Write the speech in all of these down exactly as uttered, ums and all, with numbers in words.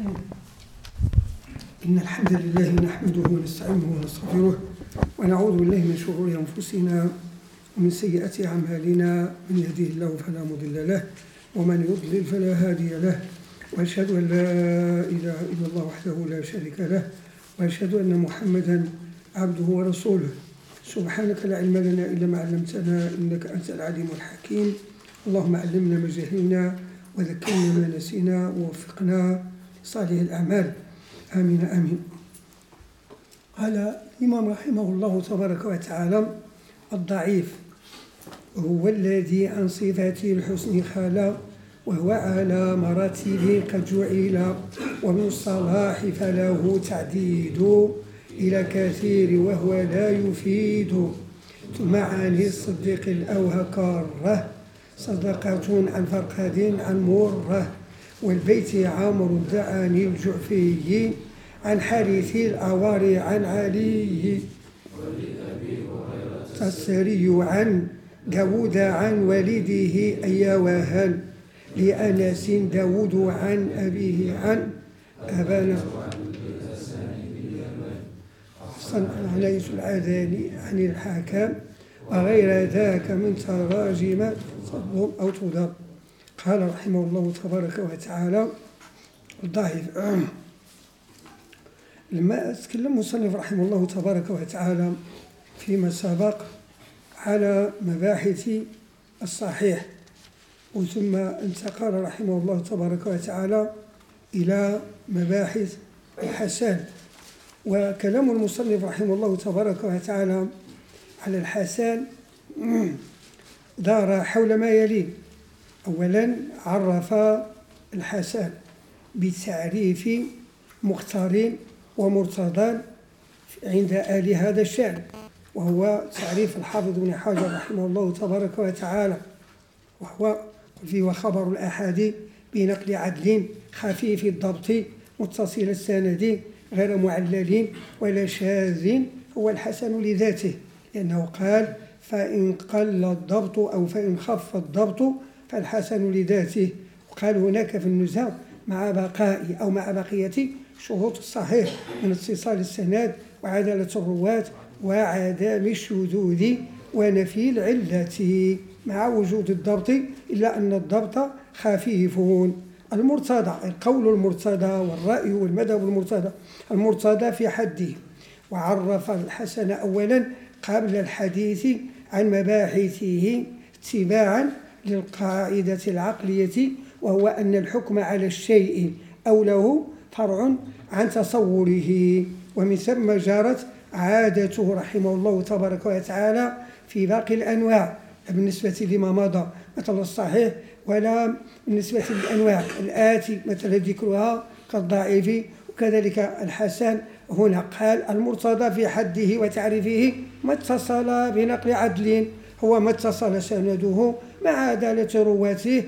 الرحيم. إن الحمد لله نحمده ونستعينه ونستغفره ونعوذ بالله من شرور أنفسنا ومن سيئات أعمالنا، من يهده الله فلا مضل له ومن يضلل فلا هادي له، وأشهد أن لا إله إلا الله وحده لا شريك له، وأشهد أن محمدا عبده ورسوله. سبحانك لا علم لنا إلا ما علمتنا إنك أنت العليم الحكيم. اللهم علمنا ما جهلنا وذكرنا ما نسينا ووفقنا لصالح الأعمال، آمين آمين. قال الإمام رحمه الله تبارك وتعالى: الضعيف هو الذي عن صفات الحسن خلا، وهو على مراتب قد جعل، ومن الصلاح فله تعديد إلى كثير وهو لا يفيد. ثم عن الصديق الأوهى كاره، صدقة عن فرقد عن مره، والبيت عامر عن الجعفي، عن حارث الأوار عن علي، السري عن داود عن والده أي وهل، لأنس داود عن أبيه عن أبانا، عليه العذاني عن الحاكم، وغير ذاك من تراجم صدهم أو تضر. قال رحمه الله تبارك وتعالى: الضعيف. لما تكلم المصنف رحمه الله تبارك وتعالى فيما سبق على مباحث الصحيح، وثم انتقل رحمه الله تبارك وتعالى إلى مباحث الحسن. وكلام المصنف رحمه الله تبارك وتعالى على الحسن دار حول ما يلي. أولا عرف الحسن بتعريف مختار ومرتضى عند أهل هذا الشأن، وهو تعريف الحافظ بن حجر رحمه الله تبارك وتعالى، وهو فيه وخبر الأحاد بنقل عدل خفيف الضبط متصل السند غير معلل ولا شاذ، هو الحسن لذاته، لأنه قال: فإن قل الضبط أو فإن خف الضبط فالحسن لذاته. وقال هناك في النزهة: مع بقاء أو مع بقية شروط الصحيح من اتصال السند وعدالة الرواة وعدم الشذوذ ونفي العلة مع وجود الضبط، إلا أن الضبط خفيف. المرتضى القول المرتضى والرأي والمذهب المرتضى، المرتضى في حده. وعرف الحسن أولا قبل الحديث عن مباحثه اتباعا للقاعدة العقلية، وهو أن الحكم على الشيء أو له فرع عن تصوره، ومن ثم جرت عادته رحمه الله تبارك وتعالى في باقي الأنواع، بالنسبة لما مضى مثل الصحيح، ولا بالنسبة للأنواع الآتي مثل ذكرها كالضعيف وكذلك الحسن. هنا قال: المرتضى في حده وتعريفه ما اتصل بنقل عدل، هو ما اتصل سنده مع عدالة رواته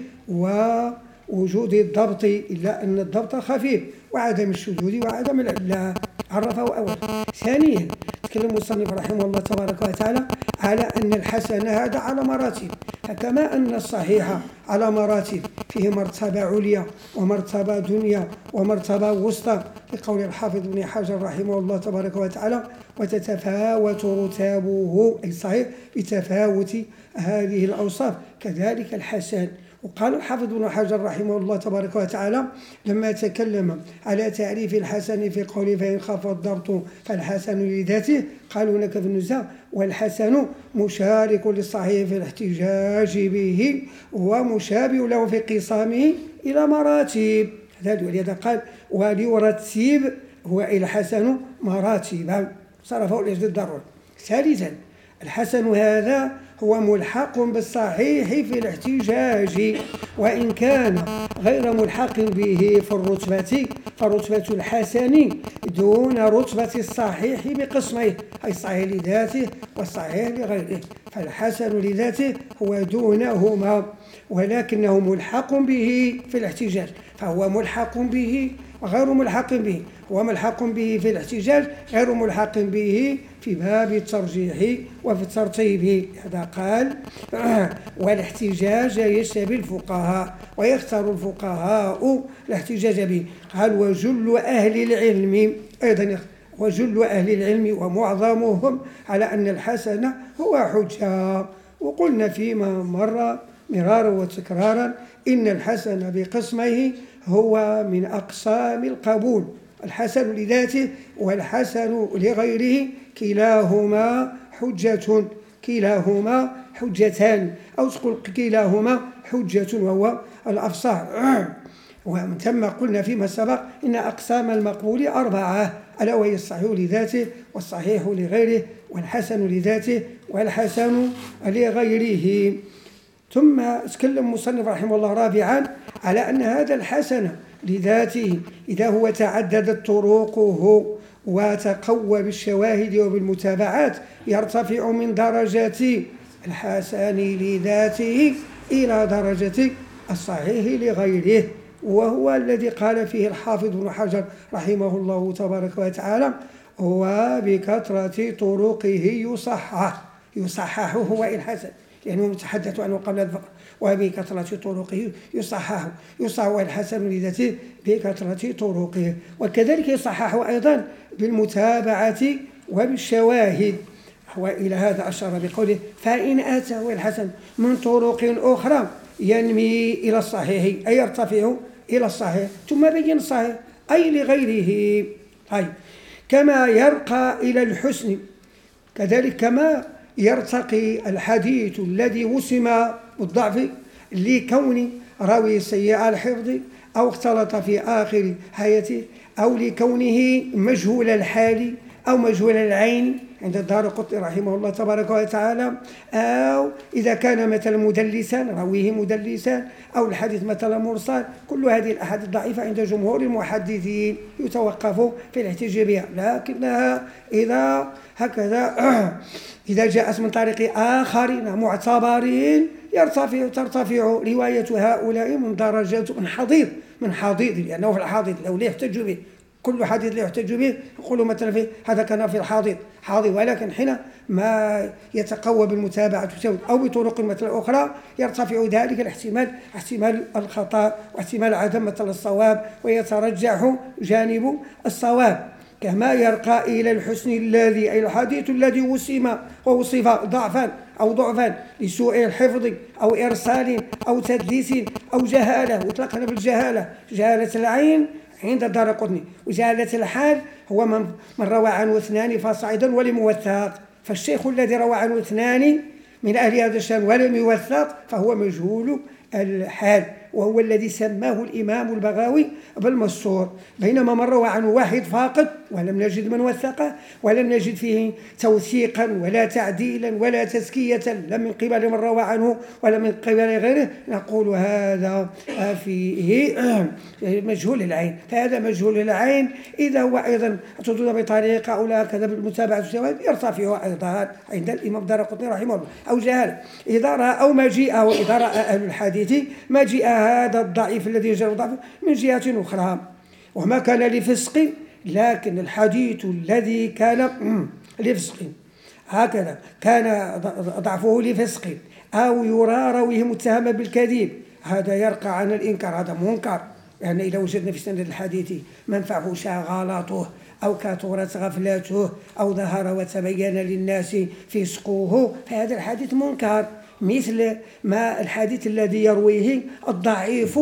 ووجود الضبط، إلا أن الضبط خفيف وعدم الشذوذ وعدم العلة. عرفه أولا. ثانيا تكلم المصنف رحمه الله تبارك وتعالى على أن الحسن هذا على مراتب، فكما أن الصحيح على مراتب، فيه مرتبة عليا ومرتبة دنيا ومرتبة وسطى، لقول الحافظ بن حجر رحمه الله تبارك وتعالى: وتتفاوت رتابه، أي صحيح بتفاوت هذه الأوصاف، كذلك الحسن. وقال الحافظ بن حجر رحمه الله تبارك وتعالى لما تكلم على تعريف الحسن في قوله: فإن خف الضبط فالحسن لذاته، قال هناك في النزهة: والحسن مشارك للصحيح في الاحتجاج به ومشابه له في قسامه إلى مراتب. ولهذا قال: وليرتب هو الحسن مراتبا، صرفه لأجل الضرورة. ثالثا الحسن هذا هو ملحق بالصحيح في الاحتجاج، وإن كان غير ملحق به في الرتبة، فرتبة الحسن دون رتبة الصحيح بقسميه، أي الصحيح لذاته والصحيح لغيره. فالحسن لذاته هو دونهما، ولكنه ملحق به في الاحتجاج، فهو ملحق به وغير ملحق به، هو ملحق به في الاحتجاج، غير ملحق به في باب الترجيح وفي الترتيب. هذا قال والاحتجاج يشتبه الفقهاء ويختار الفقهاء الاحتجاج به. قال وجل أهل العلم أيضا، وجل أهل العلم ومعظمهم على أن الحسن هو حجة. وقلنا فيما مر مرارا وتكرارا إن الحسن بقسمه هو من أقسام القبول، الحسن لذاته والحسن لغيره كلاهما حجة، كلاهما حجتان، أو تقول كلاهما حجة وهو الأفصح. ومن ثم قلنا فيما سبق إن أقسام المقبول أربعة، ألا وهي الصحيح لذاته والصحيح لغيره والحسن لذاته والحسن لغيره. ثم تكلم مصنف رحمه الله رابعا على أن هذا الحسن لذاته إذا هو تعددت طرقه وتقوى بالشواهد وبالمتابعات يرتفع من درجة الحسن لذاته إلى درجة الصحيح لغيره، وهو الذي قال فيه الحافظ ابن حجر رحمه الله تبارك وتعالى وبكثرة طرقه يصحح، يصحح هو الحسن لأنه يعني نتحدث عنه قبل الفقر، وبكثرة طرقه يصحح، يصحح الحسن لذاته بكثرة طرقه، وكذلك يصحح أيضا بالمتابعة وبالشواهد. وإلى هذا أشار بقوله فإن أتى الحسن من طرق أخرى ينمي إلى الصحيح أي يرتفع إلى الصحيح، ثم بين الصحيح أي لغيره. طيب كما يرقى إلى الحسن كذلك كما يرتقي الحديث الذي وسم بالضعف لكون راوي سيء الحفظ أو اختلط في آخر حياته أو لكونه مجهول الحال أو مجهول العين عند الدارقطني رحمه الله تبارك وتعالى، أو إذا كان مثلا مدلسا راويه مدلسا، أو الحديث مثلا مرسل. كل هذه الأحاديث الضعيفة عند جمهور المحدثين يتوقف في الاحتجاج بها، لكنها إذا هكذا إذا جاءت من طريق آخرين معتبرين يرتفع ترتفع رواية هؤلاء من درجة من حضيض من حضيض لأنه في الحضيض لو لا يحتج به، كل حديث لا يحتج به يقولوا مثلا في هذا كان في الحاضر حاضر، ولكن حين ما يتقوى بالمتابعة أو بطرق مثلا أخرى يرتفع ذلك الاحتمال احتمال الخطأ واحتمال عدم مثل الصواب ويترجح جانب الصواب. كما يرقى إلى الحسن الذي أي الحديث الذي وسم ووصف ضعفا أو ضعفا لسوء الحفظ أو إرسال أو تدليس أو جهالة، وطلقنا بالجهالة جهالة العين عند الدارقطني، وجهالة الحال هو من, من روى عنه اثنان فصاعدا ولم يوثق، فالشيخ الذي روى عنه اثنان من أهل هذا الشأن ولم يوثق فهو مجهول الحال، وهو الذي سماه الإمام البغاوي بالمستور، بينما من روى عنه واحد فاقد ولم نجد من وثقه ولم نجد فيه توثيقا ولا تعديلا ولا تزكية لا من قبل من روى عنه ولا من قبل غيره، نقول هذا فيه مجهول العين. فهذا مجهول العين إذا هو أيضا اعتدد بطريقة أو لا كذا بالمتابعة الشواهد يرتفع أيضا عند الإمام الدارقطني رحمه الله. أو جهالة إذا رأى أو مجيئه إذا رأى أهل الحديث مجيء هذا الضعيف الذي يجرى ضعفه من جهة أخرى وما كان لفسق، لكن الحديث الذي كان لفسق هكذا كان ضعفه لفسق أو يرى رويه متهم بالكذب هذا يرقى عن الإنكار، هذا منكر. يعني إذا وجدنا في سند الحديث من فحش غلطه أو كثرت غفلته أو ظهر وتبين للناس فسقه فهذا الحديث منكر، مثل ما الحديث الذي يرويه الضعيف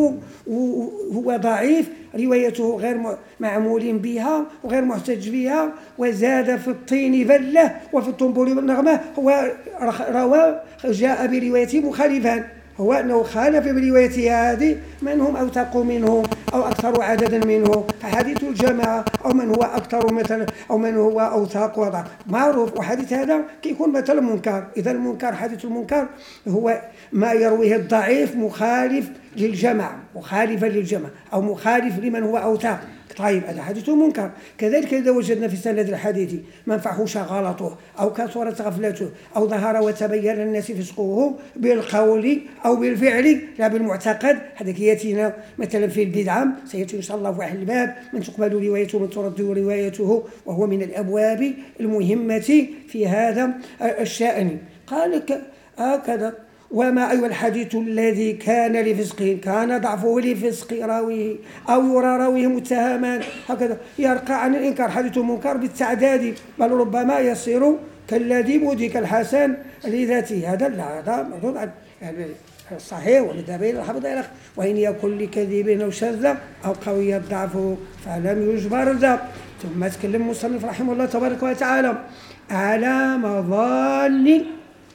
هو ضعيف روايته غير معمول بها وغير محتج بها، وزاد في الطين بلة وفي الطنبور بالنغمة، هو روى جاء بروايته مخالفا، هو أنه خالف بروايته هذه من هم أوثق منه أو أكثر عددا منه، فحديث الجماعة أو من هو أكثر مثلا أو من هو أوثق وضع معروف، وحديث هذا كيكون مثلا منكر. إذا المنكر حديث المنكر هو ما يرويه الضعيف مخالف للجماعة مخالفا للجماعة أو مخالف لمن هو أوثق طيب هذا حديث منكر. كذلك إذا وجدنا في سند الحديث من فحوش غلطه أو كثرت غفلته أو ظهر وتبين للناس فسقه بالقول أو بالفعل لا بالمعتقد، هذا يأتينا مثلا في البدعة، سيأتي إن شاء الله في واحد الباب من تقبل روايته ومن ترد روايته، وهو من الأبواب المهمة في هذا الشأن. قال هكذا: وما أيها الحديث الذي كان لفسقه كان ضعفه لفسق راويه أو يرى راويه متهما، هكذا يرقى عن الإنكار حديث منكر بالتعداد، بل ربما يصير كالذي بودي كالحسن لذاته. هذا لا، هذا مردود عن الصحيح والذهب إلى الحفظ إلى وإن يكن لكذب أو شذ أو قوي الضعف فلم يجبر ذا. ثم تكلم المصنف رحمه الله تبارك وتعالى على مظان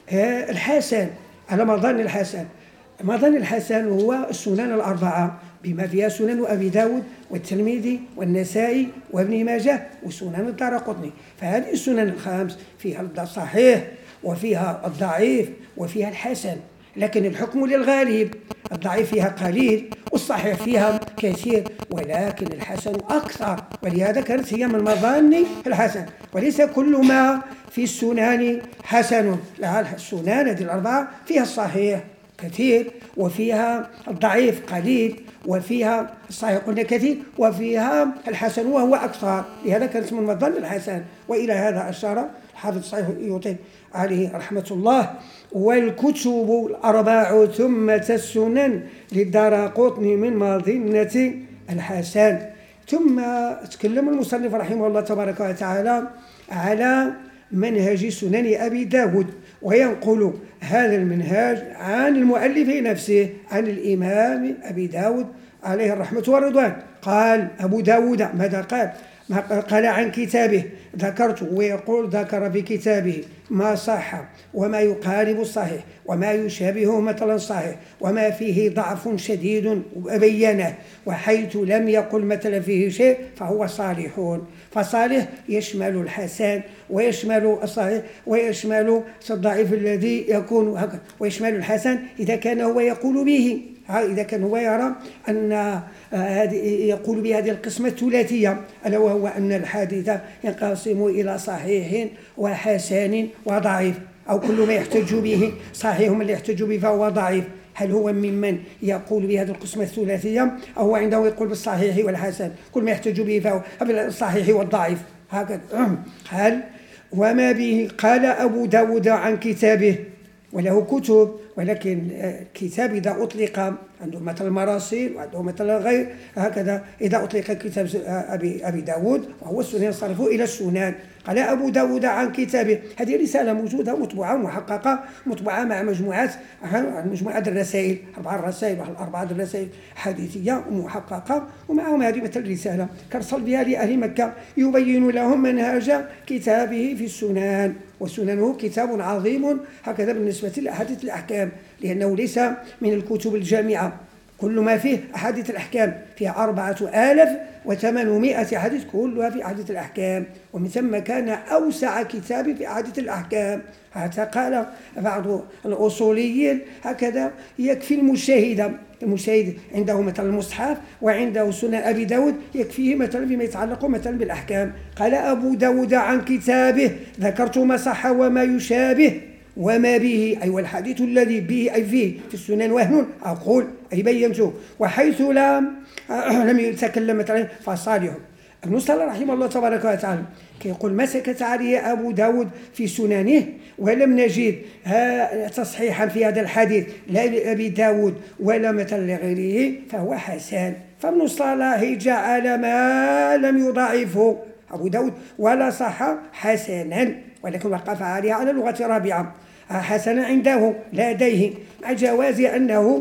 الحسن، على مظان الحسن. مظان الحسن هو السنن الأربعة بما فيها سنن أبي داود والترمذي والنسائي وابن ماجه وسنن الدارقطني. فهذه السنن الخمس فيها الصحيح وفيها الضعيف وفيها الحسن، لكن الحكم للغالب، الضعيف فيها قليل والصحيح فيها كثير، ولكن الحسن أكثر، ولهذا كانت هي من مظان الحسن. وليس كل ما في السنن حسن، لا، السنن هذه الأربعة فيها الصحيح كثير وفيها الضعيف قليل وفيها الصحيح قلنا كثير وفيها الحسن وهو أكثر، لهذا كانت من مظان الحسن. وإلى هذا أشار الحافظ السيوطي عليه رحمة الله: والكتب الأربع ثم السنن للدارقطني من مظنة الحسن. ثم تكلم المصنف رحمه الله تبارك وتعالى على منهج سنن أبي داود، وينقل هذا المنهج عن المؤلف نفسه، عن الإمام أبي داود عليه الرحمة والرضوان. قال أبو داود ماذا قال؟ قال عن كتابه: ذكرت، ويقول ذكر في كتابه ما صح وما يقارب الصحيح وما يشابهه مثلا صحيح وما فيه ضعف شديد وبينه، وحيث لم يقل مثلا فيه شيء فهو صالح. فصالح يشمل الحسن ويشمل الصحيح ويشمل الضعيف الذي يكون هكذا، ويشمل الحسن إذا كان هو يقول به، إذا كان هو يرى أن يقول بهذه القسمة الثلاثية، ألا وهو أن الحديث ينقسم إلى صحيح وحسن وضعيف، أو كل ما يحتج به صحيح من يحتج به فهو ضعيف. هل هو ممن يقول بهذه القسمة الثلاثية، أو هو عنده يقول بالصحيح والحسن، كل ما يحتج به فهو بالصحيح والضعيف هكذا؟ هل وما به. قال أبو داود عن كتابه، وله كتب، ولكن الكتاب إذا أطلق عنده مثل المراسيل وعنده مثل غير هكذا، إذا أطلق كتاب أبي, أبي داود وهو السنن ينصرف إلى السنن. قال أبو داود عن كتابه، هذه رسالة موجودة مطبوعة محققة مطبوعة مع مجموعات مجموعات الرسائل، أربع رسائل أربعة رسائل حديثية محققة، ومعهم هذه مثل الرسالة كرسل بها لأهل مكة يبين لهم منهج كتابه في السنن. وسننه كتاب عظيم هكذا بالنسبة لأحاديث الأحكام، لأنه ليس من الكتب الجامعة، كل ما فيه أحاديث الأحكام، فيها أربعة آلاف وثمانمائة حديث كلها في أحاديث الأحكام، ومن ثم كان أوسع كتاب في أحاديث الأحكام. حتى قال بعض الأصوليين هكذا: يكفي المشاهد المشاهد عنده مثلا المصحف وعنده سنن أبي داود يكفيه مثلا فيما يتعلق مثلا بالأحكام. قال أبو داود عن كتابه: ذكرت ما صح وما يشابه وما به، أي والحديث الذي به أي فيه في السنن وهن أقول أي بينته، وحيث لم لم يتكلم مثلا فصالح. ابن صلاح رحمه الله تبارك وتعالى كيقول: ما سكت عليه أبو داود في سننه ولم نجد تصحيحا في هذا الحديث لا لأبي داود ولا مثلا لغيره فهو حسن. فابن صلاح جعل ما لم يضاعفه أبو داود ولا صح حسنا، ولكن وقف عليها على لغة رابعة، حسنا عنده لديه، مع جواز أنه.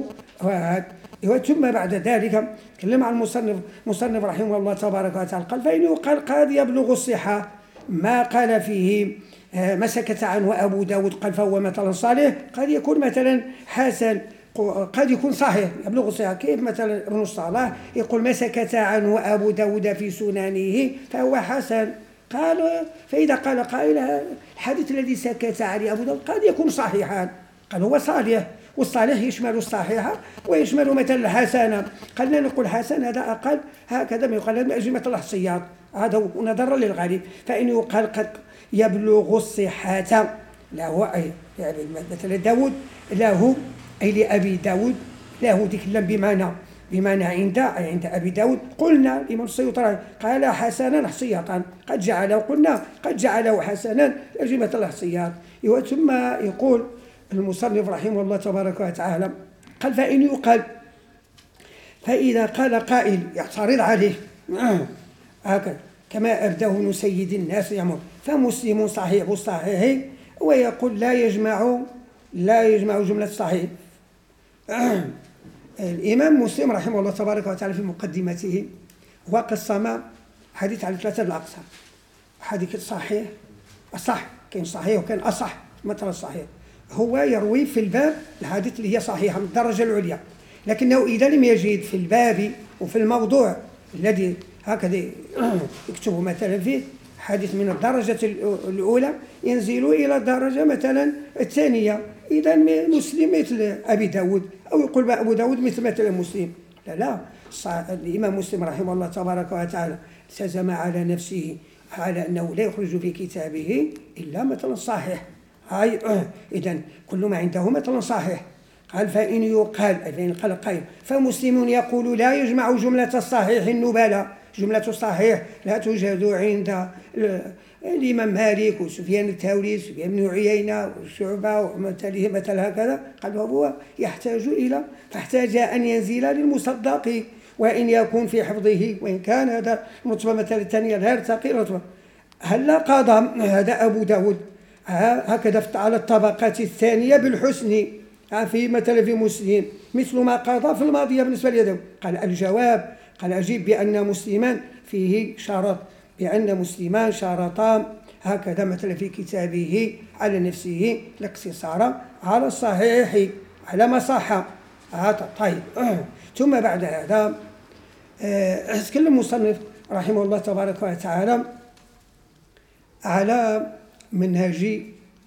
ثم بعد ذلك تكلم عن المصنف مصنف رحمه الله تبارك وتعالى، قال: فإنه قال قد يبلغ الصحة ما قال فيه ما سكت عنه أبو داود، قال فهو مثلا صالح، قد يكون مثلا حسن، قد يكون صحيح يبلغ الصحة. كيف مثلا ابن الصلاح يقول ما سكت عنه أبو داود في سننه فهو حسن؟ قال: فإذا قال قائل الحديث الذي سكت عليه أبو داود قد يكون صحيحا، قال هو صالح، والصالح يشمل الصحيح ويشمل مثلا الحسنة. خلينا نقول حسن هذا أقل هكذا ما يقال أجمة الحصيات، هذا نظرا للغالب. فإن يقال قد يبلغ الصحة له، أي يعني مثلا داود له أي لأبي داود له ديك اللام بمعنى بمعنى عند عند أبي داود. قلنا الإمام السيوطي قال حسنا حصية، قد جعله قلنا قد جعله حسنا أجمة الحصيات. ثم يقول المصنف رحمه الله تبارك وتعالى قال فإن يقال، فإذا قال قائل يعترض عليه هكذا كما أبداه سيد الناس يعمر فمسلم صحيح الصحيح، ويقول لا يجمع لا يجمع جملة صحيح. الإمام مسلم رحمه الله تبارك وتعالى في مقدمته وقسم حديث على ثلاثة الأقسام: حديث صحيح أصح، كان صحيح وكان أصح. مثلا الصحيح هو يروي في الباب الحديث اللي هي صحيحة من الدرجة العليا، لكنه إذا لم يجد في الباب وفي الموضوع الذي هكذا يكتبه مثلا فيه حديث من الدرجة الأولى ينزل إلى الدرجة مثلا الثانية. إذا مسلم مثل أبي داود، أو يقول أبو داود مثل مثل مسلم. لا لا، الإمام مسلم رحمه الله تبارك وتعالى التزم على نفسه على أنه لا يخرج في كتابه إلا مثلا صحيح. هاي إذن كل ما عنده مثلا صحيح. قال فإن يقال فإن قال قائل فمسلم يقول لا يجمع جملة الصحيح النبالة. جملة الصحيح لا توجد عند الإمام مالك وسفيان الثوري وسفيان بن عيينة وشعبة ومثله مثل هكذا. قال هو يحتاج إلى فاحتاج أن ينزل للمصدق وإن يكون في حفظه، وإن كان هذا الرتبة مثلا الثانية لا يرتقي رتبة. هل قضى هذا أبو داود هكذا على الطبقات الثانية بالحسن في مثلا في مسلم مثل ما قضى في الماضية بالنسبة لداود؟ قال الجواب قال أجيب بأن مسلمان فيه شرط، بأن مسلمان شرطان هكذا مثلا في كتابه على نفسه الاقتصار على الصحيح على ما صح. طيب ثم بعد هذا تكلم المصنف رحمه الله تبارك وتعالى على منهج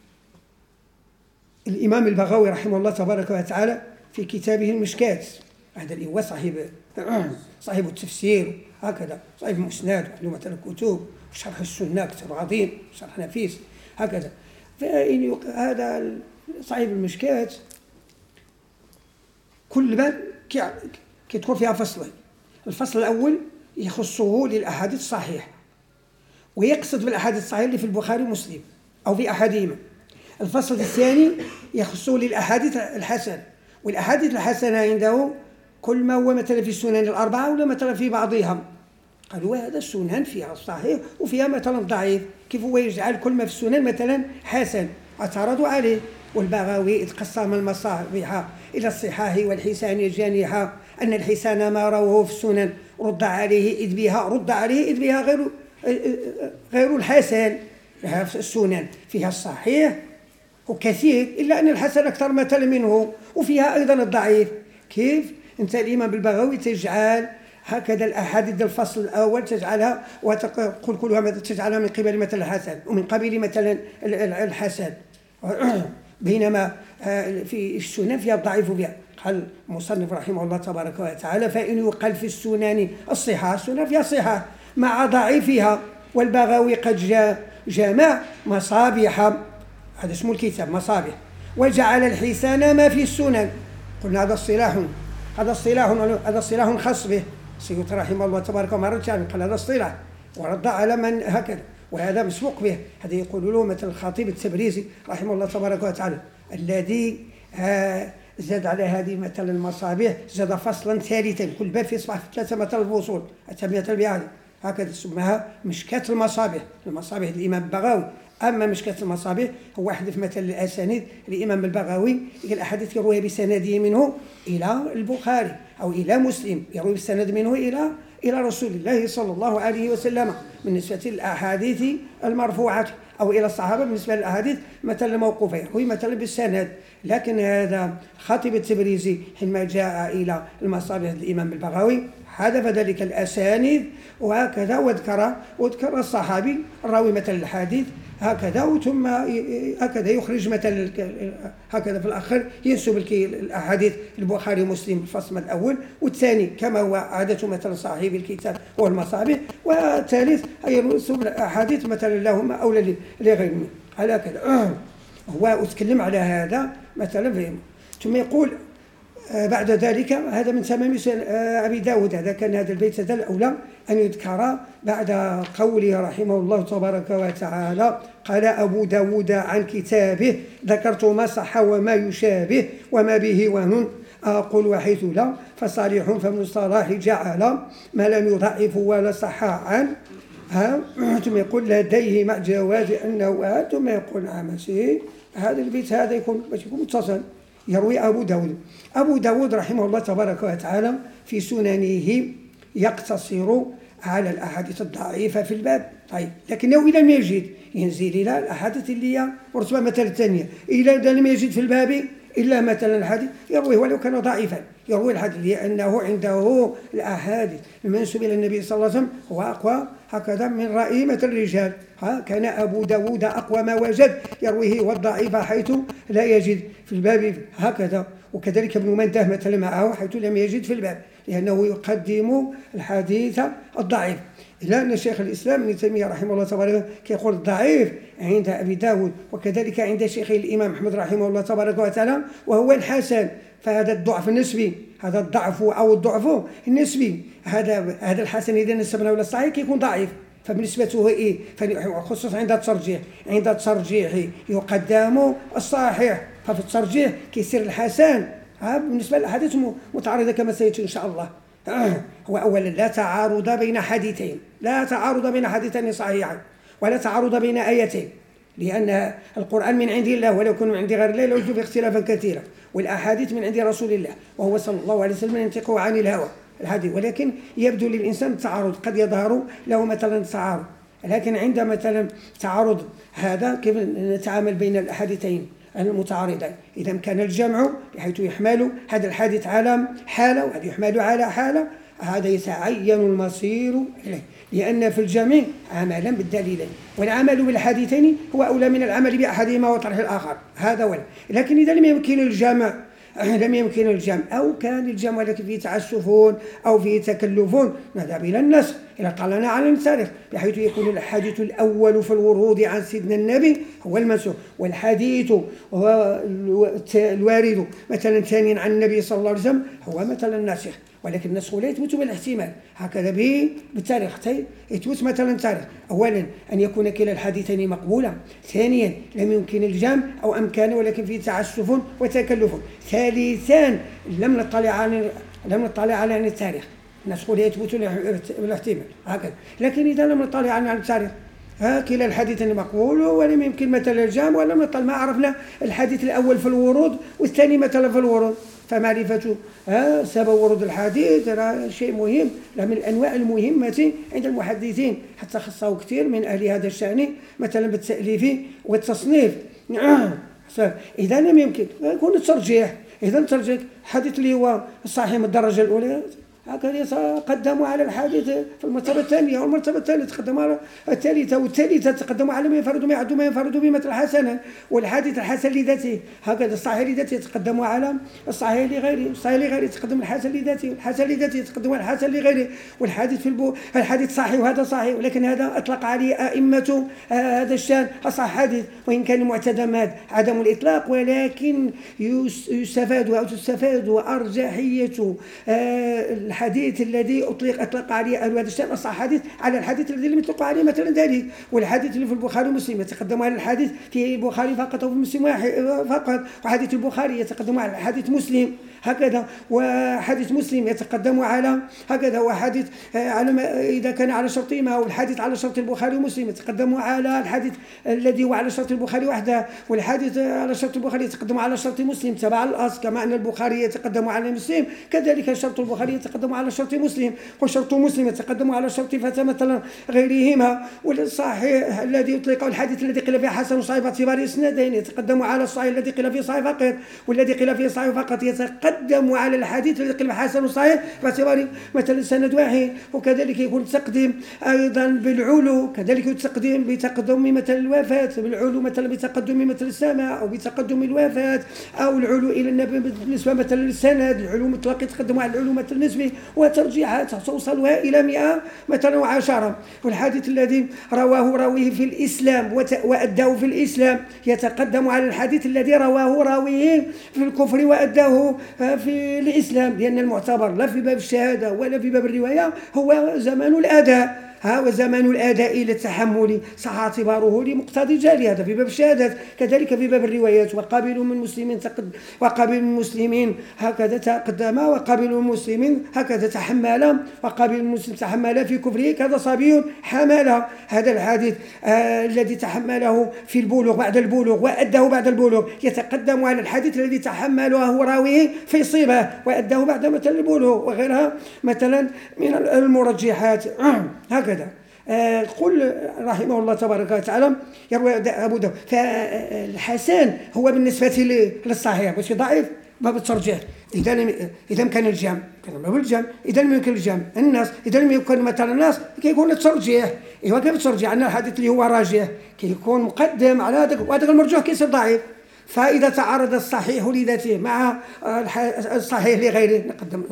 الإمام البغوي رحمه الله تبارك وتعالى في كتابه المشكات. هذا اللي هو صاحب صاحب التفسير هكذا، صاحب المسند عنده مثلا كتب شرح السنة كتاب عظيم شرح نفيس هكذا. فإن هذا صاحب المشكات كل باب كيدخل فيها فصلين. الفصل الأول يخصه للأحاديث الصحيحة ويقصد بالأحاديث الصحيحة اللي في البخاري ومسلم أو في أحدهما. الفصل الثاني يخصه للأحاديث الحسنة، والأحاديث الحسنة عنده كل ما هو مثلا في السنن الأربعة ولا مثلا في بعضها. قالوا هذا السنن فيها الصحيح وفيها مثلا الضعيف، كيف هو يجعل كل ما في السنن مثلا حسن؟ اعترضوا عليه. والبغوي إذ قسم المصابيح إلى الصحاح والحسان الجانحة أن الحسان ما رواه في السنن رد عليه إذ بها رد عليه إذ بها غير غير الحسن. في السنن فيها الصحيح وكثير إلا أن الحسن أكثر مثلا منه، وفيها أيضا الضعيف. كيف أنت الإمام بالبغوي تجعل هكذا الأحاديث الفصل الأول تجعلها وتقول كلها تجعلها من قبل مثل الحسن ومن قبل مثلا الحسن، بينما في السنن فيها الضعيف وفيها. قال المصنف رحمه الله تبارك وتعالى فإن يقال في السنن الصحة، السنن فيها صحة مع ضعيفها. والبغوي قد جاء جمع مصابيح، هذا اسم الكتاب مصابيح، وجعل الحسان ما في السنن. قلنا هذا الصلاح هذا الصلاح هذا الصلاح خاص به. السيوطي رحمه الله تبارك وتعالى قال هذا الصلاح ورد على من هكذا، وهذا مسبوق به. هذا يقول له مثل الخطيب التبريزي رحمه الله تبارك وتعالى الذي زاد على هذه مثلا المصابيح زاد فصلا ثالثا، كل باب فيه ثلاثة مثلا الفصول التبية بهذه هكذا سماها مشكاة المصابيح. المصابيح الإمام البغوي. أما مشكاة المصابيح هو حذف مثلا الأسانيد الإمام البغوي، الأحاديث يرويها بسنده منه إلى البخاري أو إلى مسلم، يروي بالسند منه إلى إلى رسول الله صلى الله عليه وسلم بالنسبة للأحاديث المرفوعة، أو إلى الصحابة بالنسبة للأحاديث مثلا الموقوفة يروي مثلا بالسند. لكن هذا خطيب التبريزي حينما جاء إلى المصابيح الإمام البغوي حذف ذلك الأسانيد وهكذا، وذكر وذكر الصحابي الراوي مثلا الحديث هكذا، ثم هكذا يخرج مثلا هكذا في الآخر ينسب الأحاديث البخاري ومسلم الفصل الأول والثاني كما هو عادة مثلا صاحب الكتاب والمصابيح، والثالث ينسب الأحاديث مثلا لهم أو لغيرهم على كذا. هو أتكلم على هذا مثلا في ثم يقول بعد ذلك هذا من تمام أبي داود. هذا كان هذا البيت هذا الأولى أن يذكر بعد قوله رحمه الله تبارك وتعالى. قال أبو داود عن كتابه ذكرت ما صح وما يشابه وما به وهن أقول وحيث لا فصالح فمن الصلاح جعل ما لم يضعف ولا صح عن ها ثم يقول لديه مع جواز أنه ثم يقول نعم هذا البيت هذا يكون باش يكون متصل. يروي أبو داود أبو داود رحمه الله تبارك وتعالى في سننه يقتصر على الأحاديث الضعيفة في الباب. طيب لكنه إذا لم يجد ينزل إلى الأحاديث اللي هي ورتبة مثلا الثانية. إذا لم يجد في الباب إلا مثلا الحديث يرويه ولو كان ضعيفا، يروي الحديث لأنه عنده الأحاديث المنسوبة إلى النبي صلى الله عليه وسلم هو أقوى هكذا من رئيمة الرجال. ها كان أبو داود أقوى ما وجد يرويه والضعيف حيث لا يجد في الباب هكذا. وكذلك ابن منده مثلا معه حيث لم يجد في الباب لأنه يقدم الحديث الضعيف. إلا أن شيخ الإسلام ابن تيمية رحمه الله تبارك وتعالى كيقول الضعيف عند أبي داود وكذلك عند شيخ الإمام أحمد رحمه الله تبارك وتعالى وهو الحسن. فهذا الضعف النسبي، هذا الضعف أو الضعف النسبي، هذا هذا الحسن إذا نسبناه إلى الصحيح كيكون ضعيف. فبنسبته إيه؟ خصوصا عند الترجيح، عند الترجيح يقدم الصحيح، ففي الترجيح كيصير الحسن بالنسبة للأحاديث متعارضة كما سيأتي إن شاء الله. هو أولا لا تعارض بين حديثين، لا تعارض بين حديثين صحيحين ولا تعارض بين آيتين، لأن القرآن من عند الله ولو كان من عند غير الله لوجد فيه اختلافا كثيرا، والأحاديث من عند رسول الله وهو صلى الله عليه وسلم ينطق عن الهوى الحديث. ولكن يبدو للإنسان التعارض، قد يظهر له مثلا التعارض، لكن عند مثلا تعارض هذا كيف نتعامل بين الأحاديثين المتعارضين؟ إذا كان الجمع بحيث يحمل هذا الحادث على حالة وهذا يحمل على حالة، هذا يتعين المصير إليه، لأن في الجمع عملا بالدليلين، والعمل بالحديثين هو أولى من العمل بأحدهما وطرح الآخر، هذا ولا. لكن إذا لم يمكن الجمع لم يمكن الجمع أو كان الجمع ولكن فيه تعسفون أو فيه تكلفون نذهب إلى النسخ إلى قالنا على التاريخ، بحيث يكون الحديث الأول في الورود عن سيدنا النبي هو المنسوخ، والحديث هو الوارد مثلا ثانيا عن النبي صلى الله عليه وسلم هو مثلا الناسخ. ولكن النسخ لا يثبت بالاحتمال هكذا به بالتاريخ حتى يثبت مثلا التاريخ. اولا ان يكون كلا الحديثين مقبولا، ثانيا لم يمكن الجمع او امكانه ولكن فيه تعسف وتكلف، ثالثا لم نطلع على لم نطلع على التاريخ، النسخ لا يثبت بالاحتمال هكذا. لكن اذا لم نطلع على التاريخ ها كلا الحديثين مقبول ولم يمكن مثلا الجمع ولم نطلع، ما عرفنا الحديث الاول في الورود والثاني مثلا في الورود، فمعرفة سبب ورود الحديث شيء مهم من الأنواع المهمة عند المحدثين، حتى خصه كثير من أهل هذا الشأن مثلا بالتأليف والتصنيف. إذا لم يمكن يكون الترجيح، إذا الترجيح حديث اللي هو الصحيح من الدرجة الأولى هكذا يتقدموا على الحديث في المرتبة الثانية والمرتبة الثالثة، تقدموا على الثالثة والثالثة، تقدموا على ما ينفرد ما يعد ما ينفرد به مثل الحسنة والحديث الحسن لذاته، هكذا الصحيح لذاته يتقدموا على الصحيح لغيره، الصحيح لغيره يتقدم الحسن لذاته، الحسن لذاته يتقدم على الحسن لغيره، والحديث في البو الحديث صحيح وهذا صحيح، ولكن هذا أطلق عليه أئمة هذا الشان أصح حديث، وإن كان المعتمد عدم الإطلاق، ولكن يستفاد أو تستفاد أرجحية الحديث الذي أطلق أطلق عليه أهل هذا الشأن أصح حديث على الحديث الذي لم يطلق عليه مثلا ذلك. والحديث اللي في البخاري ومسلم يتقدم على الحديث في البخاري فقط أو في مسلم فقط، وحديث البخاري يتقدم على حديث مسلم هكذا، وحديث مسلم يتقدم على هكذا، وحديث على إذا كان على شرطهما أو الحديث على شرط البخاري ومسلم يتقدم على الحديث الذي هو على شرط البخاري وحده، والحديث على شرط البخاري يتقدم على شرط مسلم تبع الأصل، كما أن البخاري يتقدم على مسلم كذلك شرط البخاري يتقدم على شرط مسلم، وشرط مسلم يتقدم على شرط فتى مثلا غيرهما. والصحيح الذي يطلق الحديث الذي قيل فيه حسن صحيح باعتبار اسنادين يتقدم على الصحيح الذي قيل فيه صحيح فقط، والذي قيل فيه صحيح فقط يتقدم يتقدم على الحديث الذي قيل حسن صحيح باعتبار مثلا سند واحد. وكذلك يكون تقديم أيضا بالعلو، كذلك يتقدم بتقدم مثل الوفاة بالعلو، مثلا بتقدم مثل السماء أو بتقدم الوفاة، أو العلو إلى النبي بالنسبة مثلا للسند، العلو مطلق يتقدم على العلو مثل النسبي، وترجيحات توصلها إلى مئة مثلا وعشرة. والحديث الذي رواه راويه في الإسلام وأداه في الإسلام يتقدم على الحديث الذي رواه راويه في الكفر وأداه في الإسلام، لأن المعتبر لا في باب الشهادة ولا في باب الرواية هو زمان الأداء. ها وزمان الأداء إلى التحمل صح اعتباره لمقتضي جاري، هذا في باب الشهادات. كذلك في باب الروايات، وقابل من مسلمين تقد وقابل من مسلمين هكذا تقدم، وقابل من مسلمين هكذا تحمل، وقابل من مسلم تحمل في كفره كذا صبي حمل. هذا الحديث آه الذي تحمله في البلوغ بعد البلوغ وأداه بعد البلوغ يتقدم على الحديث الذي تحمله راويه في صبه وأداه بعد مثل البلوغ وغيرها مثلا من المرجحات. هكذا آه قل رحمه الله تبارك وتعالى يروي أبو داود. فالحسن هو بالنسبة للصحيح، مش ضعيف باب الترجيح. إذا لم إذا كان الجمع كان باب الجمع، إذا لم يمكن الجمع الناس، إذا لم يمكن مثلا الناس كيكون الترجيح. إيوا كيف الترجيح؟ عندنا الحديث اللي هو راجح كيكون مقدم على هذاك، وهذاك المرجوح كيصير ضعيف. فإذا تعارض الصحيح لذاته مع الصحيح لغيره نقدم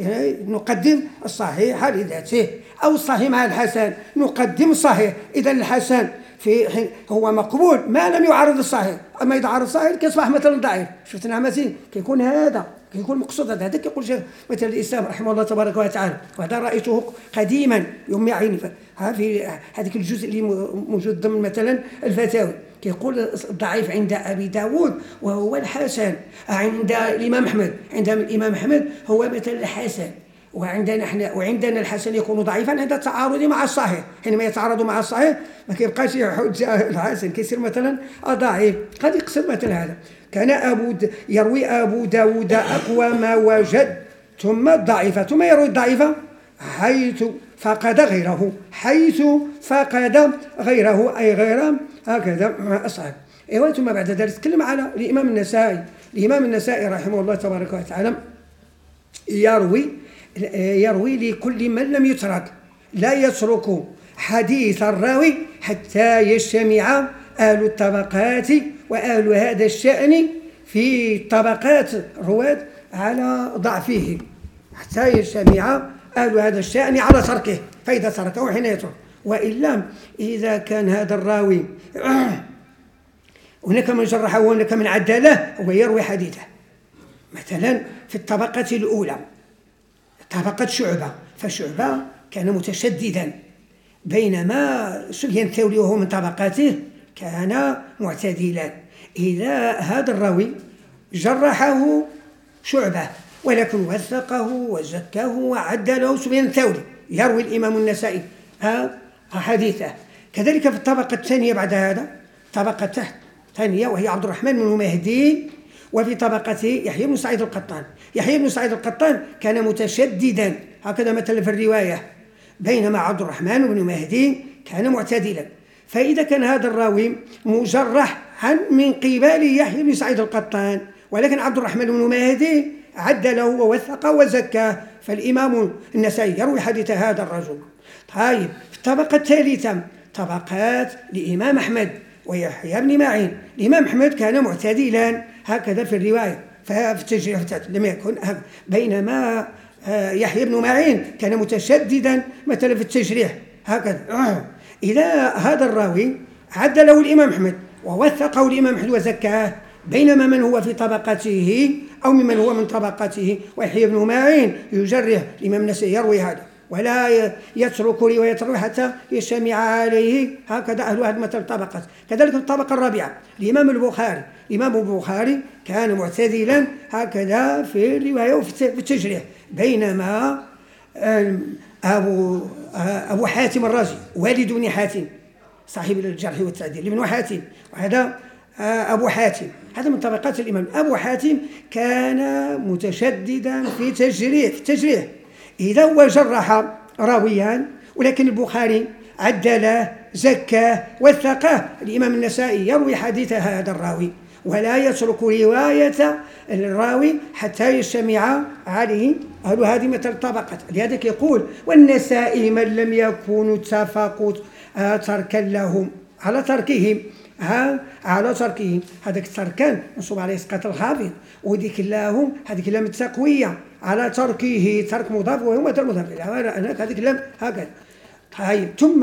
نقدم الصحيح لذاته، أو الصحيح مع الحسن نقدم الصحيح. إذا الحسن في حين هو مقبول ما لم يعارض الصحيح، أما إذا عارض الصحيح كيصبح مثلا ضعيف. شفتنا مثلا كيكون هذا كيكون مقصود هذا هذا كيقول شيخ مثل الإسلام رحمه الله تبارك وتعالى، وهذا رأيته قديما يوم عيني في هذيك الجزء اللي موجود ضمن مثلا الفتاوي. كيقول الضعيف عند أبي داود وهو الحسن، عند الإمام أحمد عند الإمام أحمد هو مثل الحسن، وعندنا احنا وعندنا الحسن يكون ضعيفا عند التعارض مع الصحيح. حينما يتعارض مع الصحيح ما كيبقاش حجه الحسن، كيصير مثلا ضعيف. قد يقصد مثل هذا. كان أبو يروي أبو داود أقوى ما وجد ثم الضعيفة، ثم يروي الضعيفة حيث فقد غيره، حيث فقد غيره أي غير هكذا أصحاب. ايوا ثم بعد ذلك تكلم على الإمام النسائي. الإمام النسائي رحمه الله تبارك وتعالى يروي يروي لكل من لم يترك، لا يترك حديث الراوي حتى يجتمع أهل الطبقات وأهل هذا الشأن في طبقات الرواة على ضعفه، حتى يجتمع أهل هذا الشأن على تركه، فإذا تركه حين يترك. وإلا إذا كان هذا الراوي هناك من جرحه وهناك من عدله هو يروي حديثه. مثلا في الطبقة الأولى طبقة شعبة، فشعبة كان متشددا، بينما سفيان الثوري وهو من طبقاته كان معتدلا. إذا هذا الراوي جرحه شعبة ولكن وثقه وزكاه وعدله سفيان الثوري، يروي الإمام النسائي حديثه. كذلك في الطبقة الثانية بعد هذا طبقة تحت ثانية وهي عبد الرحمن بن مهدي، وفي طبقته يحيى بن سعيد القطان. يحيى بن سعيد القطان كان متشددا هكذا مثلا في الرواية، بينما عبد الرحمن بن مهدي كان معتدلا. فإذا كان هذا الراوي مجرح عن من قبال يحيى بن سعيد القطان، ولكن عبد الرحمن بن مهدي عدله ووثقه وزكاه، فالإمام النسائي يروي حديث هذا الرجل. طيب في الطبقة الثالثة طبقات لإمام أحمد ويحيى بن معين. الإمام أحمد كان معتدلا هكذا في الرواية في التجريح لم يكن، بينما يحيى بن معين كان متشددا مثلا في التجريح هكذا. إذا هذا الراوي عدله الإمام أحمد ووثقه الإمام أحمد وزكاه، بينما من هو في طبقته أو ممن هو من طبقته ويحيى بن معين يجرح، الإمام النسائي يروي هذا ولا يترك رواية الراوي حتى يجتمع عليه هكذا أهل هذه مثل الطبقات. كذلك الطبقة الرابعة الإمام البخاري. الإمام البخاري كان معتدلا هكذا في الرواية وفي التجريح، بينما أبو أبو حاتم الرازي والد بن حاتم صاحب الجرح والتعديل ابن حاتم، وهذا أبو حاتم هذا من طبقات الإمام. أبو حاتم كان متشددا في تجريح في التجريح إذا هو جرح راويان، ولكن البخاري عدله زكاه وثقه. الإمام النسائي يروي حديث هذا الراوي ولا يترك رواية الراوي حتى يجتمع عليه أهل هذه مثل الطبقات. لذلك يقول والنسائي من لم يكونوا اتفقوا تركا لهم على تركهم ها على تركهم. هذاك التركان منصوب عليه اسقاط الخافض، وديك لهم هذيك لام التقويه على تركه، ترك مضاف وهو مثل مضاف اليه، هذيك لام هكذا. طيب ثم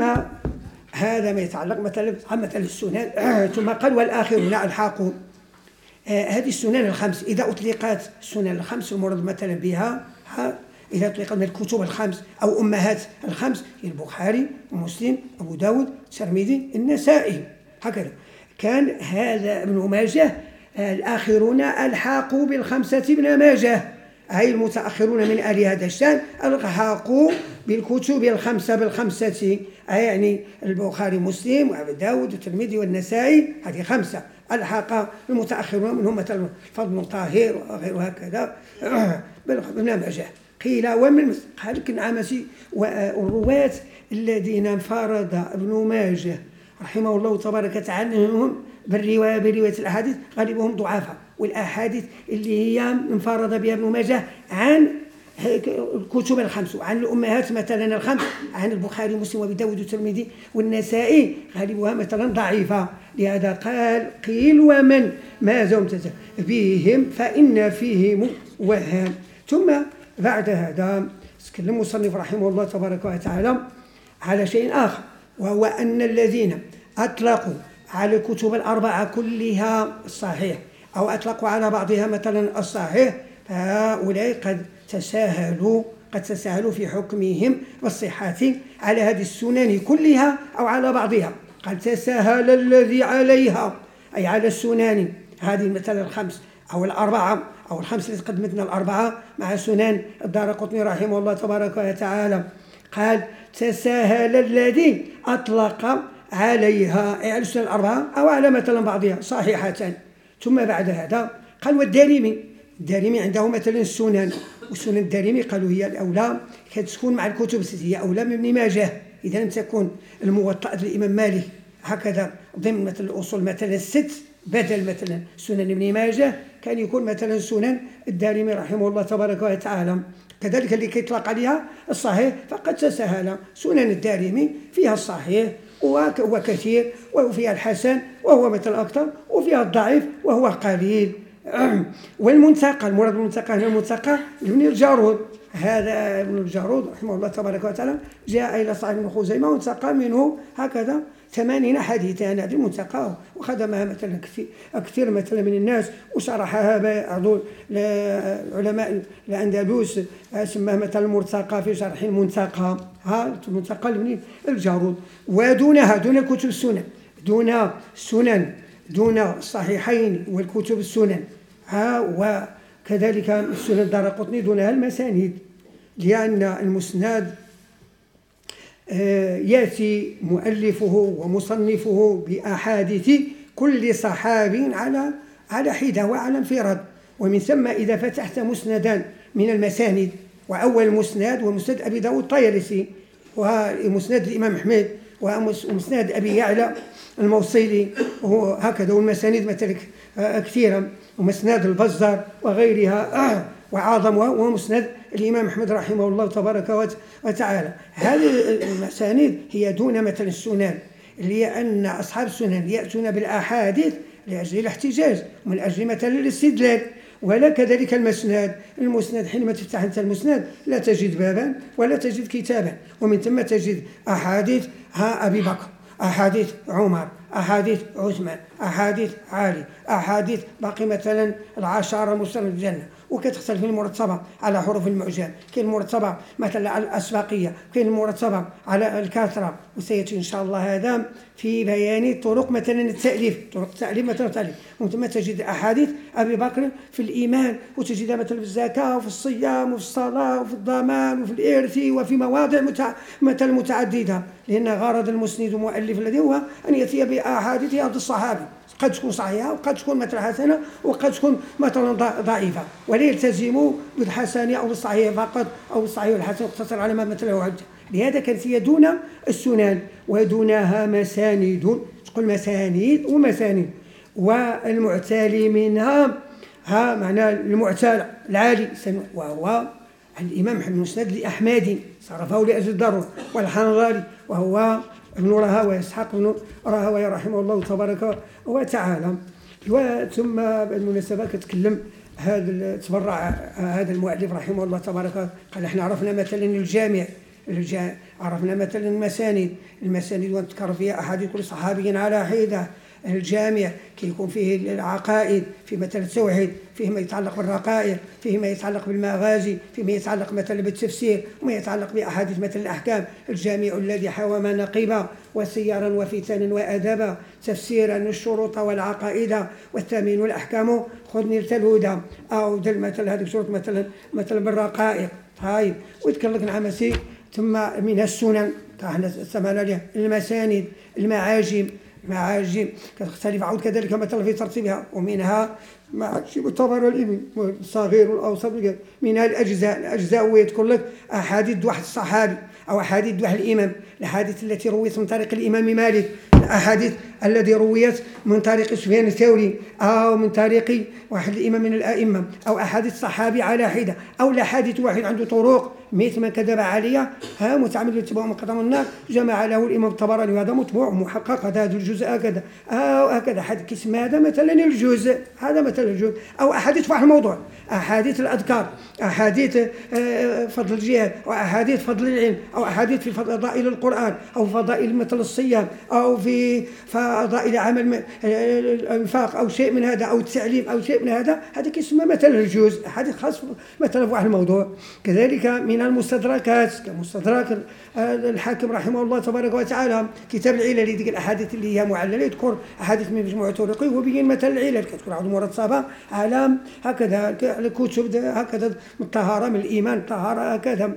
هذا ما يتعلق مثلا مثل السنن. ثم قال والآخرون الحاقون. آه هذه السنن الخمس إذا أطلقت السنن الخمس المراد مثلا بها إذا أطلقت من الكتب الخمس أو أمهات الخمس هي البخاري ومسلم أبو داود الترمذي النسائي هكذا. كان هذا ابن ماجه آه الآخرون الحاقوا بالخمسة ابن ماجه، أي المتأخرون من أهل هذا الشأن الحاقوا بالكتب الخمسة بالخمسة، أي يعني البخاري مسلم وأبو داود والترمذي والنسائي، هذه خمسة الحق المتأخرون منهم مثل الفضل طاهر وغير هكذا بن ماجه. قيل ومن قال كنعامسي والرواة الذين انفرد ابن ماجه رحمه الله تبارك وتعالى عنهم بالرواية برواية الأحاديث غالبهم ضعفاء، والأحاديث اللي هي انفرد بها ابن ماجه عن الكتب الخمس وعن الأمهات مثلا الخمس عن البخاري ومسلم وابي داود والترمذي والنسائي غالبها مثلا ضعيفة. لهذا قال قيل ومن ما زمت بهم فإن فيهم وهام. ثم بعد هذا تكلم المصنف رحمه الله تبارك وتعالى على شيء آخر، وهو أن الذين أطلقوا على الكتب الأربعة كلها الصحيح أو أطلقوا على بعضها مثلا الصحيح فهؤلاء قد تساهلوا قد تساهلوا في حكمهم والصحة على هذه السنن كلها أو على بعضها. قد تساهل الذي عليها أي على السنن هذه مثلا الخمس أو الأربعة أو الخمس التي قدمتنا الأربعة مع سنن الدارقطني رحمه الله تبارك وتعالى. قال تساهل الذي أطلق عليها أي على السنن الأربعة أو على مثلا بعضها صحيحة. ثم بعد هذا قال والدارمي، الدارمي عنده مثلا السنن، والسنن الدارمي قالوا هي الأولى كتكون مع الكتب الست، هي أولى من ابن ماجه إذا لم تكن الموطأ للإمام مالك هكذا ضمن مثل الأصول مثلا الست بدل مثلا سنن ابن ماجه كان يكون مثلا سنن الدارمي رحمه الله تبارك وتعالى. كذلك اللي كيطلق عليها الصحيح فقد تساهل سنن الدارمي فيها الصحيح وهو كثير وفيها الحسن وهو مثل أكثر وفيها الضعيف وهو قليل. والمنتقى المراد بالمنتقى هنا المنتقى ابن الجارود، هذا ابن الجارود رحمه الله تبارك وتعالى جاء إلى صاحب بن خزيمة وانتقى منه هكذا ثمانين حديثا. هذه المنتقى وخدمها مثلا كثير, كثير مثلا من الناس وشرحها بعض العلماء الأندلس سماها مثلا المرتقى في شرح المنتقى، ها المنتقى لابن الجارود. ودونها دون الكتب السنن دون السنن دون الصحيحين والكتب السنن ها وكذلك السنن الدارقطني دونها المسانيد، لأن المسند يأتي مؤلفه ومصنفه بأحاديث كل صحابي على على حدة وعلى انفراد. ومن ثم إذا فتحت مسندا من المسانيد، وأول مسند ومسند أبي داود الطيالسي ومسند الإمام أحمد ومسند أبي يعلى الموصلي وهكذا، والمسانيد مثلا كثيرة ومسند البزار وغيرها وعظمها ومسند الإمام أحمد رحمه الله تبارك وتعالى. هذه المسانيد هي دون مثل السنن، لأن أصحاب السنن يأتون بالأحاديث لأجل الاحتجاج ومن أجل مثل الاستدلال. ولا كذلك المسند المسند حينما تفتح أنت المسند لا تجد بابا ولا تجد كتابا، ومن ثم تجد أحاديث ها أبي بكر، أحاديث عمر، أحاديث عثمان، أحاديث علي، أحاديث باقي مثلا العشرة المبشرين بالجنة، وكتختلف المرتبة على حروف المعجم، كاين المرتبة مثلا على الأسبقية، كاين المرتبة على الكثرة، وسيأتي إن شاء الله هذا في بيان طرق مثلا التأليف، طرق التأليف مثلا التأليف. ومن ثم تجد أحاديث أبي بكر في الإيمان، وتجدها مثلا في الزكاة وفي الصيام وفي الصلاة وفي الضمان وفي الإرث وفي مواضع مثلا متعددة، لأن غرض المسند المؤلف الذي هو أن يأتي بأحاديث هذا الصحابي، قد تكون صحيحة وقد تكون مثلا حسنة وقد تكون مثلا ضعيفة، ولا يلتزموا بالحسن أو بالصحيح فقط أو بالصحيح والحسن يقتصر على ما مثله عدة. لهذا كانت هي دون السنن ودونها مسانيد، تقول مسانيد ومسانيد. والمعتالي منها ها معنى المعتال العالي، وهو الإمام محمد المسند لأحمد صرفه لأجل الضرورة، والحنظلي وهو ابن راهويه إسحاق بن راهويه رحمه الله تبارك وتعالى. وثم بالمناسبة كتكلم هذا تبرع هذا المؤلف رحمه الله تبارك، قال احنا عرفنا مثلا الجامع، عرفنا مثلا المسانيد، المسانيد وذكر فيها أحاديث كل صحابي على حدة. الجامع كيكون فيه العقائد، في مثلا التوحيد، فيه ما يتعلق بالرقائق، فيه ما يتعلق بالمغازي، فيه ما يتعلق مثلا بالتفسير، وما يتعلق بأحاديث مثلا الأحكام. الجامع الذي حوى مناقب وسيرا وفتنا وأدبا، تفسيرا الشروط والعقائد، والثامن الأحكام خذ نلت الهدى، أو دل مثلا هذه الشروط مثلا مثلا بالرقائق. هاي ويذكر لك نعمسي. ثم منها السنن كاحنا سمعنا لها، المسانيد، المعاجم، معاجم كتختلف عود كذلك مثلا في ترتيبها، ومنها معاجم الطبر الإبن الصغير والأوسط، منها الأجزاء. الأجزاء ويذكر لك أحاديث واحد الصحابي أو أحاديث واحد الإمام، الأحاديث التي رويت من طريق الإمام مالك، الأحاديث التي رويت من طريق سفيان الثوري، أو من طريق واحد الإمام من الأئمة، أو أحاديث صحابي على حدة، أو الأحاديث واحد عنده طرق مثل من كذب علي ها متعمد بالاتباع من قدم النار جمع له الإمام الطبراني، وهذا مطبوع محقق، هذا الجزء هكذا أو هكذا حد كسم هذا مثلا الجزء، هذا مثلا الجزء. أو أحاديث في واحد الموضوع، أحاديث الأذكار، أحاديث فضل الجهاد، وأحاديث فضل العلم، أو أحاديث في فضائل القرآن، أو فضائل مثل الصيام، أو في فضائل عمل الإنفاق، أو شيء من هذا، أو التعليم، أو شيء من هذا، هذا كيسمى مثلا الجزء، أحاديث خاص مثلا في واحد الموضوع. كذلك من المستدركات كمستدرك الحاكم رحمه الله تبارك وتعالى، كتاب العلل، ديك الأحاديث اللي هي معللة، يذكر أحاديث من مجموعة طرقه وبين مثلا العلل، كتكون عاد مرتبة على هكذا الكتب هكذا من الطهارة، من الإيمان، الطهارة هكذا.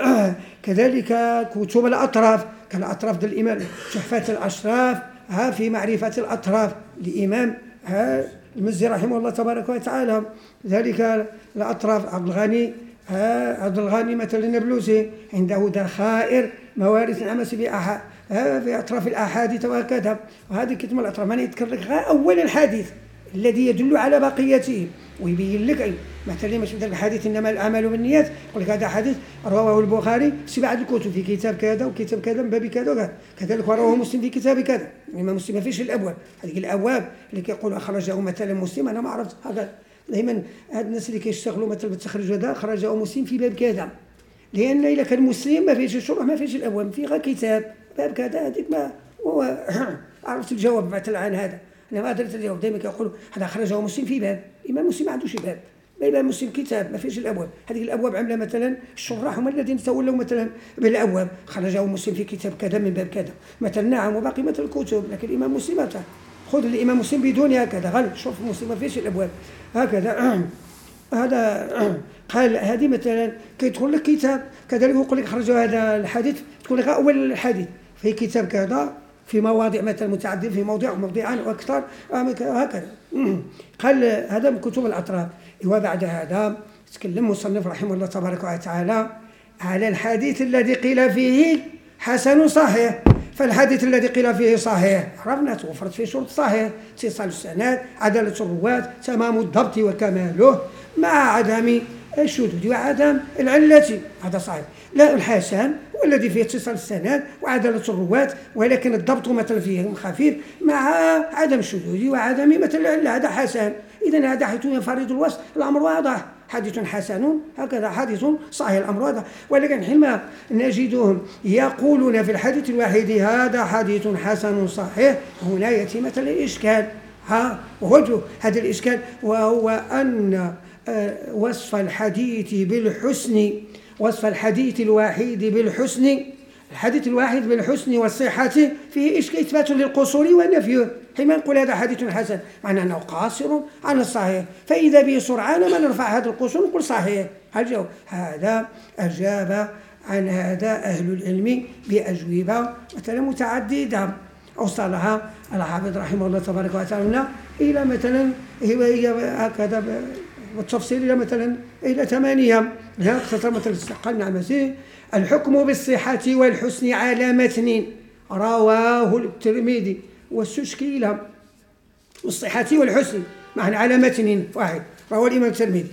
كذلك كتب الأطراف كالأطراف ديال الإمام تحفة الأشراف ها في معرفة الأطراف لإمام ها المزي رحمه الله تبارك وتعالى. ذلك الأطراف عبد الغني ها عبد الغني مثلا النبلوسي عنده ذخائر موارث العمس في أحد في أطراف الأحاديث وهكذا. وهذه كتب الأطراف من يذكر لك أول الحديث الذي يدل على بقيته، ويبين لك مثلا مش مثل الحديث انما الاعمال بالنيات، يقول لك هذا حديث رواه البخاري في بعض الكتب في كتاب كذا وكتاب كذا من باب كذا وكذا، كذلك رواه مسلم في كتاب كذا. الامام مسلم ما فيش الابواب، هذه الابواب اللي كيقولوا اخرجه مثلا مسلم، انا ما عرفت هذا. دائما هاد الناس اللي كيشتغلوا مثلا بالتخريج هذا اخرجه مسلم في باب كذا، لان الا كان مسلم ما فيش الشروح ما فيش الابواب، في غير كتاب باب كذا. هذيك ما عرفت الجواب مثلا عن هذا، انا ما درت الجواب. دائما كيقولوا هذا اخرجه مسلم في باب، الامام مسلم ما عندوش باب، الإمام مسلم كتاب ما فيش الأبواب. هذه الأبواب عملها مثلا الشراح هم الذين تولوا مثلا بالأبواب، خرجه مسلم في كتاب كذا من باب كذا مثلا. نعم وباقي مثل الكتب، لكن الإمام مسلم خذ الإمام مسلم بدون هكذا، غلط شوف مسلم ما فيش الأبواب هكذا. هذا قال هذه مثلا كيدخل لك كتاب كذلك يقول لك خرجوا هذا الحديث، تقول لك أول الحديث في كتاب كذا في مواضع مثلا متعددة، في موضع وموضعان واكثر هكذا. قال هذا من كتب الأطراف. وبعد هذا تكلم مصنف رحمه الله تبارك وتعالى على الحديث الذي قيل فيه حسن صحيح. فالحديث الذي قيل فيه صحيح عرفنا توفرت فيه شروط صحيح: اتصال السند، عدالة الرواة، تمام الضبط وكماله، مع عدم الشذوذ وعدم العلة، هذا صحيح. لا الحسن والذي فيه اتصال السند وعدالة الرواة ولكن الضبط مثلا فيه خفيف مع عدم الشذوذ وعدم مثل العلة، هذا حسن. إذن هذا حيث ينفرد الوصف الأمر واضح، حديث حسن هكذا حديث صحيح الأمر واضح. ولكن حينما نجدهم يقولون في الحديث الواحد هذا حديث حسن صحيح، هنا يأتي مثلا الإشكال. ها وجه هذا الإشكال وهو أن وصف الحديث بالحسن وصف الحديث الواحد بالحسن الحديث الواحد بالحسن والصحة فيه إثبات للقصور ونفيه. حينما نقول هذا حديث حسن معنى أنه قاصر عن الصحيح، فإذا به سرعان ما نرفع هذا القصور نقول صحيح. الجواب هذا أجاب عن هذا أهل العلم بأجوبة مثلا متعددة أوصلها الحافظ رحمه الله تبارك وتعالى إلى مثلا هي هكذا والتفصيل إلى مثلا إلى ثمانية. لا اختصر مثلا قلنا مسيح الحكم بالصحة والحسن على متن رواه الترمذي والسشكيلة والصحة والحسن معا على متن واحد رواه الإمام الترمذي.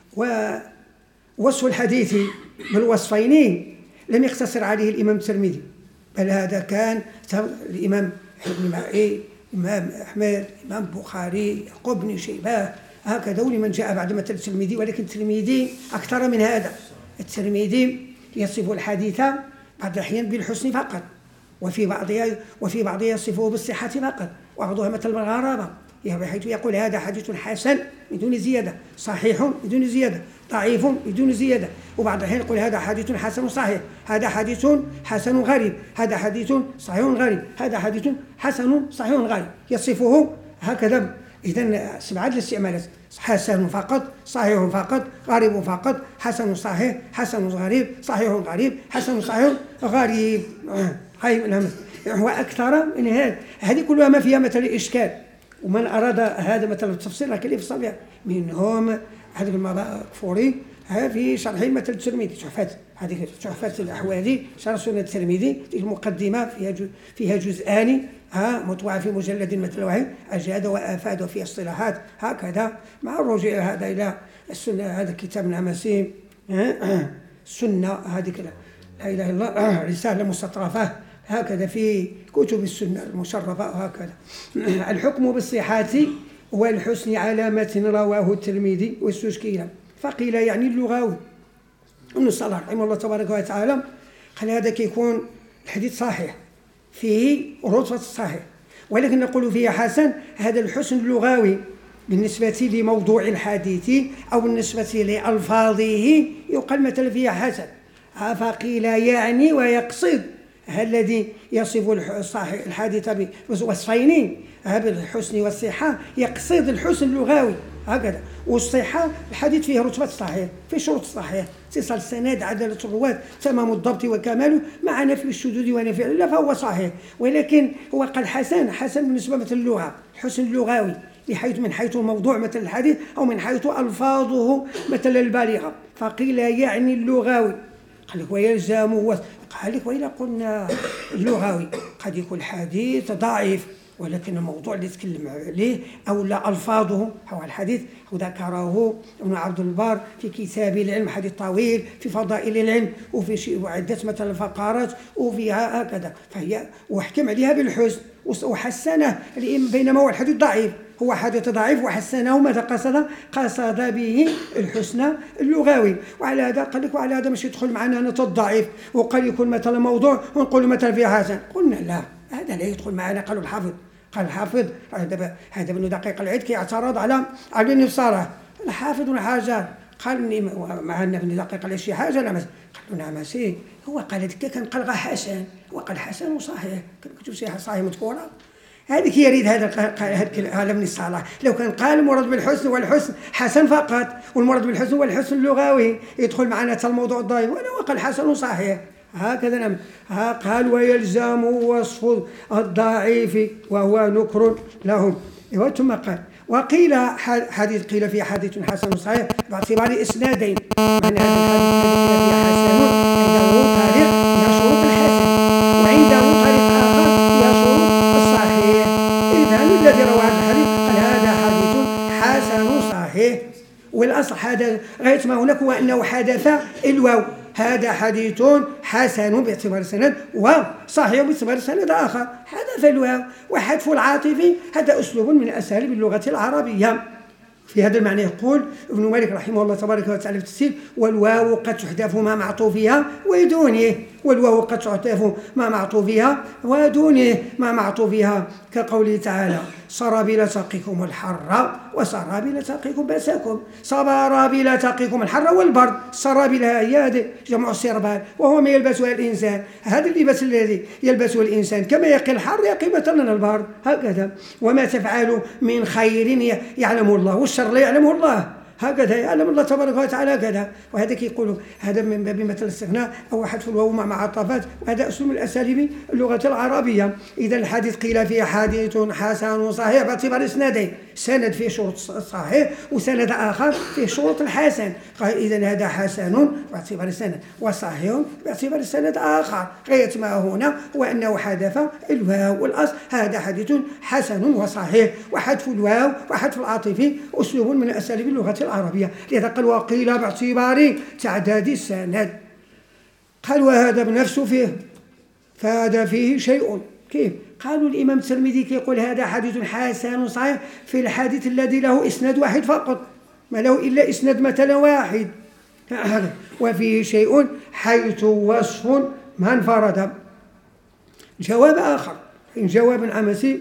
ووصف الحديث بالوصفين لم يقتصر عليه الإمام الترمذي، بل هذا كان الإمام ابن معين، الإمام أحمد، الإمام البخاري، يعقوب بن شيبة، هكذا ولمن جاء بعد مثل الترمذي. ولكن الترمذي أكثر من هذا. الترمذي يصف الحديث بعض الأحيان بالحسن فقط، وفي بعضها وفي بعضها يصفه بالصحة فقط، وبعضها مثل الغرابة، بحيث يقول هذا حديث حسن بدون زيادة، صحيح بدون زيادة، ضعيف بدون زيادة. وبعض الأحيان يقول هذا حديث حسن صحيح، هذا حديث حسن غريب، هذا حديث صحيح غريب، هذا حديث حسن صحيح غريب، يصفه هكذا. إذن سبعة الاستعمالات: حسن فقط، صحيح فقط، غريب فقط، حسن صحيح، حسن غريب، صحيح غريب، حسن صحيح غريب. هو أكثر من هذا. هذه كلها ما فيها مثل الإشكال، ومن أراد هذا مثل التفصيل لكن يفصل بها. منهم هذا المغفوري في شرح مثل الترمذي، تحفة هذه تحفة الأحوالي شرح سنة الترمذي، المقدمة فيها فيها جزءان ها مطبوعة في مجلد مثل واحد، أجاد وأفاد في اصطلاحات هكذا، مع الرجوع هذا إلى السنة. هذا كتاب النماسي السنة، هذه كذا لا إله إلا الله، رسالة مستطرفة هكذا في كتب السنة المشرفة هكذا. الحكم بالصحة والحسن على متن رواه الترمذي والسوسكي. فقيل يعني اللغوي. ابن الصلاح رحمه الله تبارك وتعالى قال هذا كيكون الحديث صحيح فيه رتبة الصحيح، ولكن نقول فيه حسن. هذا الحسن اللغوي بالنسبة لموضوع الحديث أو بالنسبة لألفاظه يقال مثلا فيه حسن. فقيل يعني ويقصد الذي يصف الحديث بوصفين بالحسن والصحة، يقصد الحسن اللغوي هكذا. والصحة الحديث فيه رتبة الصحيح، في شروط الصحيح: اتصال السند، عدالة الرواة، تمام الضبط وكماله، مع نفي الشذوذ ونفي العلة، فهو صحيح. ولكن هو قال حسن، حسن بالنسبة مثل اللغة، الحسن اللغوي بحيث من حيث موضوع مثل الحديث أو من حيث ألفاظه مثل البالغة. فقيل يعني اللغوي. قال لك ويلزم، قال لك وإذا قلنا اللغوي قد يكون الحديث ضعيف، ولكن الموضوع اللي يتكلم عليه أو لا ألفاظه هو الحديث، وذكره ابن عبد البر في كتاب العلم، حديث طويل في فضائل العلم وفي شيء عدة مثلا فقرات وفيها هكذا، فهي وحكم عليها بالحسن وحسنه. بينما هو الحديث ضعيف، هو حديث ضعيف وحسنه. ماذا قصد؟ قصد به الحسن اللغوي. وعلى هذا قال لك وعلى هذا مش يدخل معنا نت الضعيف وقال يكون مثلا موضوع ونقول مثلا فيه حسن. قلنا لا، هذا لا يدخل معنا. قالوا الحافظ قال الحافظ هذا هذا ابن دقيق العيد كيعترض على على ابن الصلاح. الحافظ بن حجر قال مع ان ابن دقيق العيد شي حاجه لا، قالوا نعم سي هو قال هذيك كان قال حسن، وقال حسن وصحيح، كتب شي صحيح مذكوره. هذيك يريد هذا هذا ابن الصلاح. لو كان قال المراد بالحسن والحسن حسن فقط، والمراد بالحسن والحسن اللغوي يدخل معنا حتى الموضوع الضعيف، ولا وقال حسن وصحيح هكذا. نعم قال ويلزم وصف الضعيف وهو نكر لهم. ثم قال وقيل حديث قيل في حديث حسن صحيح باعتبار اسنادين، من هذا الحديث قيل فيه حسن عنده طريق فيها شروط الحسن، وعنده طريق اخر فيها شروط الصحيح. اذا الذي روى هذا الحديث قال هذا حديث حسن صحيح. والاصل هذا غايه ما هناك هو انه حدث الواو، هذا حديث حسن باعتبار السند وصحيح باعتبار السند آخر. حذف الواو وحذف العاطف هذا أسلوب من أساليب اللغة العربية. في هذا المعنى يقول ابن مالك رحمه الله تبارك وتعالى في التفسير والواو قد تحذف مع معطوفها ودونه، والواو قد تحذف مع معطوفها ودونه مع معطوفها، كقوله تعالى سرابيل تقيكم الحر وسرابيل تقيكم بأسكم. سرابيل تقيكم الحر والبرد، سرابيل هي جمع السربال وهو ما يلبسه الإنسان، هذا اللباس الذي يلبسه الإنسان كما يقي الحر يقي مثلا البرد هكذا. وما تفعلوا من خير يعلمه الله والشر لا يعلمه الله، هكذا يعلم الله تبارك وتعالى كذا. وهذا كيقولوا هذا من باب مثل الاستغناء أو حذف الواو مع معطفات، وهذا أسلوب من أساليب اللغة العربية. إذا الحديث قيل فيه حديث حسن صحيح باعتبار إسنادين، سند فيه شروط الصحيح وسند آخر فيه شروط الحسن. إذا هذا حسن باعتبار السند وصحيح باعتبار السند آخر. غاية ما هنا هو أنه حذف الواو، والأصل هذا حديث حسن وصحيح، وحذف الواو وحذف العاطفي أسلوب من أساليب اللغة العربية. لذا قال وقيل باعتبار تعداد السند. قال وهذا بنفسه فيه، فهذا فيه شيء. كيف؟ قالوا الإمام الترمذي كيقول هذا حديث حسن صحيح في الحديث الذي له إسناد واحد فقط، ما له إلا إسناد مثلا واحد، وفيه شيء حيث وصف ما انفرد. جواب آخر إن جواب عمسي.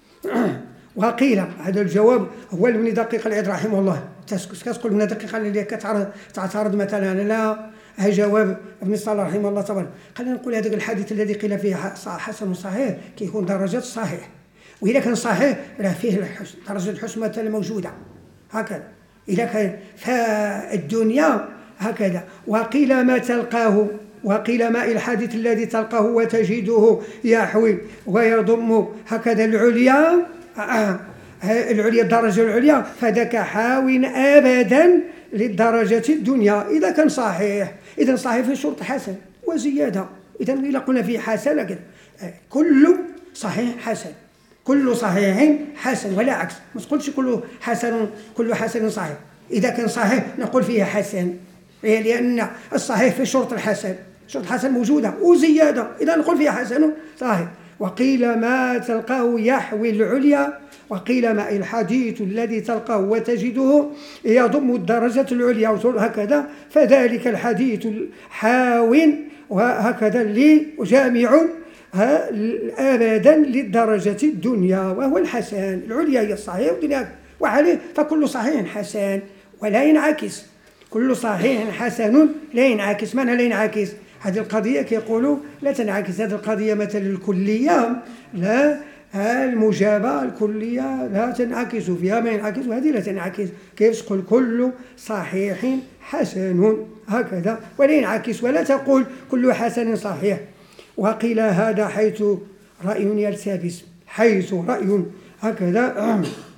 وقيل هذا الجواب هو ابن دقيق العيد رحمه الله. كتقول ابن دقيق اللي كتعترض مثلا لا ها جواب ابن صالح رحمه الله تبارك. خلينا نقول هذا الحديث الذي قيل فيه حسن صحيح كيكون درجة صحيح، وإذا كان صحيح راه فيه الحسن، درجة الحسن مثلا موجودة هكذا. إذا كان فالدنيا هكذا. وقيل ما تلقاه، وقيل ما الحديث الذي تلقاه وتجده يحوي ويضم هكذا العليا، آه العليا الدرجة العليا، فذاك حاو أبدا للدرجة الدنيا إذا كان صحيح. إذا صحيح في شرط حسن وزيادة. إذا إذا قلنا فيه حسن كده كل صحيح حسن، كل صحيح حسن ولا عكس. ما تقولش كل حسن كل حسن صحيح. إذا كان صحيح نقول فيه حسن، لأن الصحيح في شرط الحسن، شرط حسن موجودة وزيادة، إذا نقول فيه حسن صحيح. وقيل ما تلقاه يحوي العليا، وقيل ما الحديث الذي تلقاه وتجده يضم الدرجة العليا هكذا، فذلك الحديث حاو وهكذا لي وجامع أبدا للدرجة الدنيا وهو الحسن. العليا هي الصحيح والدنيا، وعليه فكل صحيح حسن ولا ينعكس، كل صحيح حسن لا ينعكس. معنى لا ينعكس؟ هذه القضية كيقولوا لا تنعكس. هذه القضية مثل الكلية لا، المجابة الكلية لا تنعكس فيها ما ينعكس، وهذه لا تنعكس. كيف تقول كل صحيح حسن هكذا ولا ينعكس، ولا تقول كل حسن صحيح. وقيل هذا حيث رأي يلتبس، حيث رأي هكذا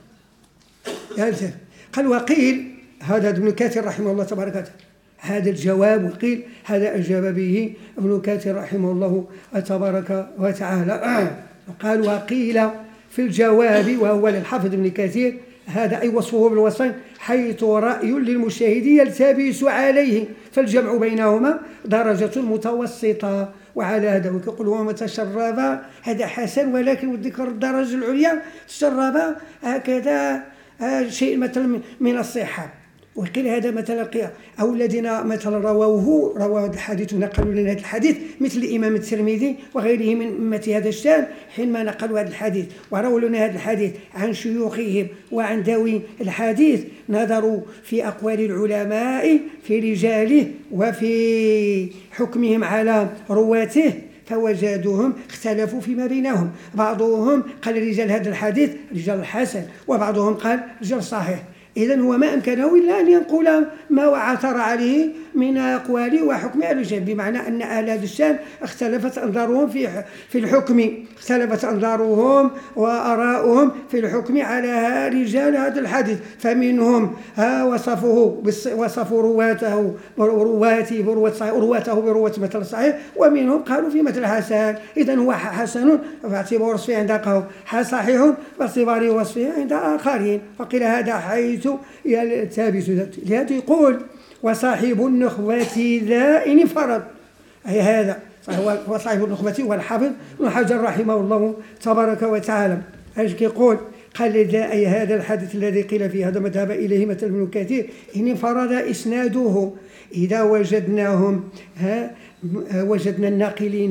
يلتبس. قال وقيل هذا ابن كثير رحمه الله تبارك وتعالى هذا الجواب، وقيل هذا أجاب به ابن كثير رحمه الله تبارك وتعالى. قال وقيل في الجواب وهو للحافظ ابن كثير هذا أي وصفه بالوصفين حيث رأي للمشاهد يلتبس عليه، فالجمع بينهما درجة متوسطة. وعلى هذا ويقول هو متشرب هذا حسن، ولكن وذكر الدرجة العليا تشرب هكذا شيء مثلا من الصحة. وقيل هذا مثلا أو الذين مثلا رووه رواه الحديث ونقلوا لنا هذا الحديث مثل الإمام الترمذي وغيره من أمة هذا الشان، حينما نقلوا هذا الحديث ورووا لنا هذا الحديث عن شيوخهم وعن ذوي الحديث، نظروا في أقوال العلماء في رجاله وفي حكمهم على رواته، فوجدوهم اختلفوا فيما بينهم. بعضهم قال رجال هذا الحديث رجال الحسن، وبعضهم قال رجال صحيح. إذن هو ما أمكنه إلا أن ينقل ما عثر عليه من أقوال وحكم أهل الشام، بمعنى أن أهل هذا الشام اختلفت أنظارهم في في الحكم، اختلفت أنظارهم وآراؤهم في الحكم على رجال هذا الحديث. فمنهم وصفوه وصفوا رواته رواته برواته رواته برواة مثل صحيح، ومنهم قالوا في مثل حسن. إذن هو حسن باعتبار وصفه عند قوم، صحيح باعتبار وصفه عند آخرين. فقيل هذا حيث يلتبس. لهذا يقول وصاحب النخبة ذا إن انفرد، أي هذا هو صاحب النخبة هو الحافظ ابن حجر رحمه الله تبارك وتعالى. ايش كيقول؟ قال ذا أي هذا الحديث الذي قيل فيه هذا مذهب إليه مثل ابن كثير إن انفرد إسناده إذا وجدناهم ها وجدنا الناقلين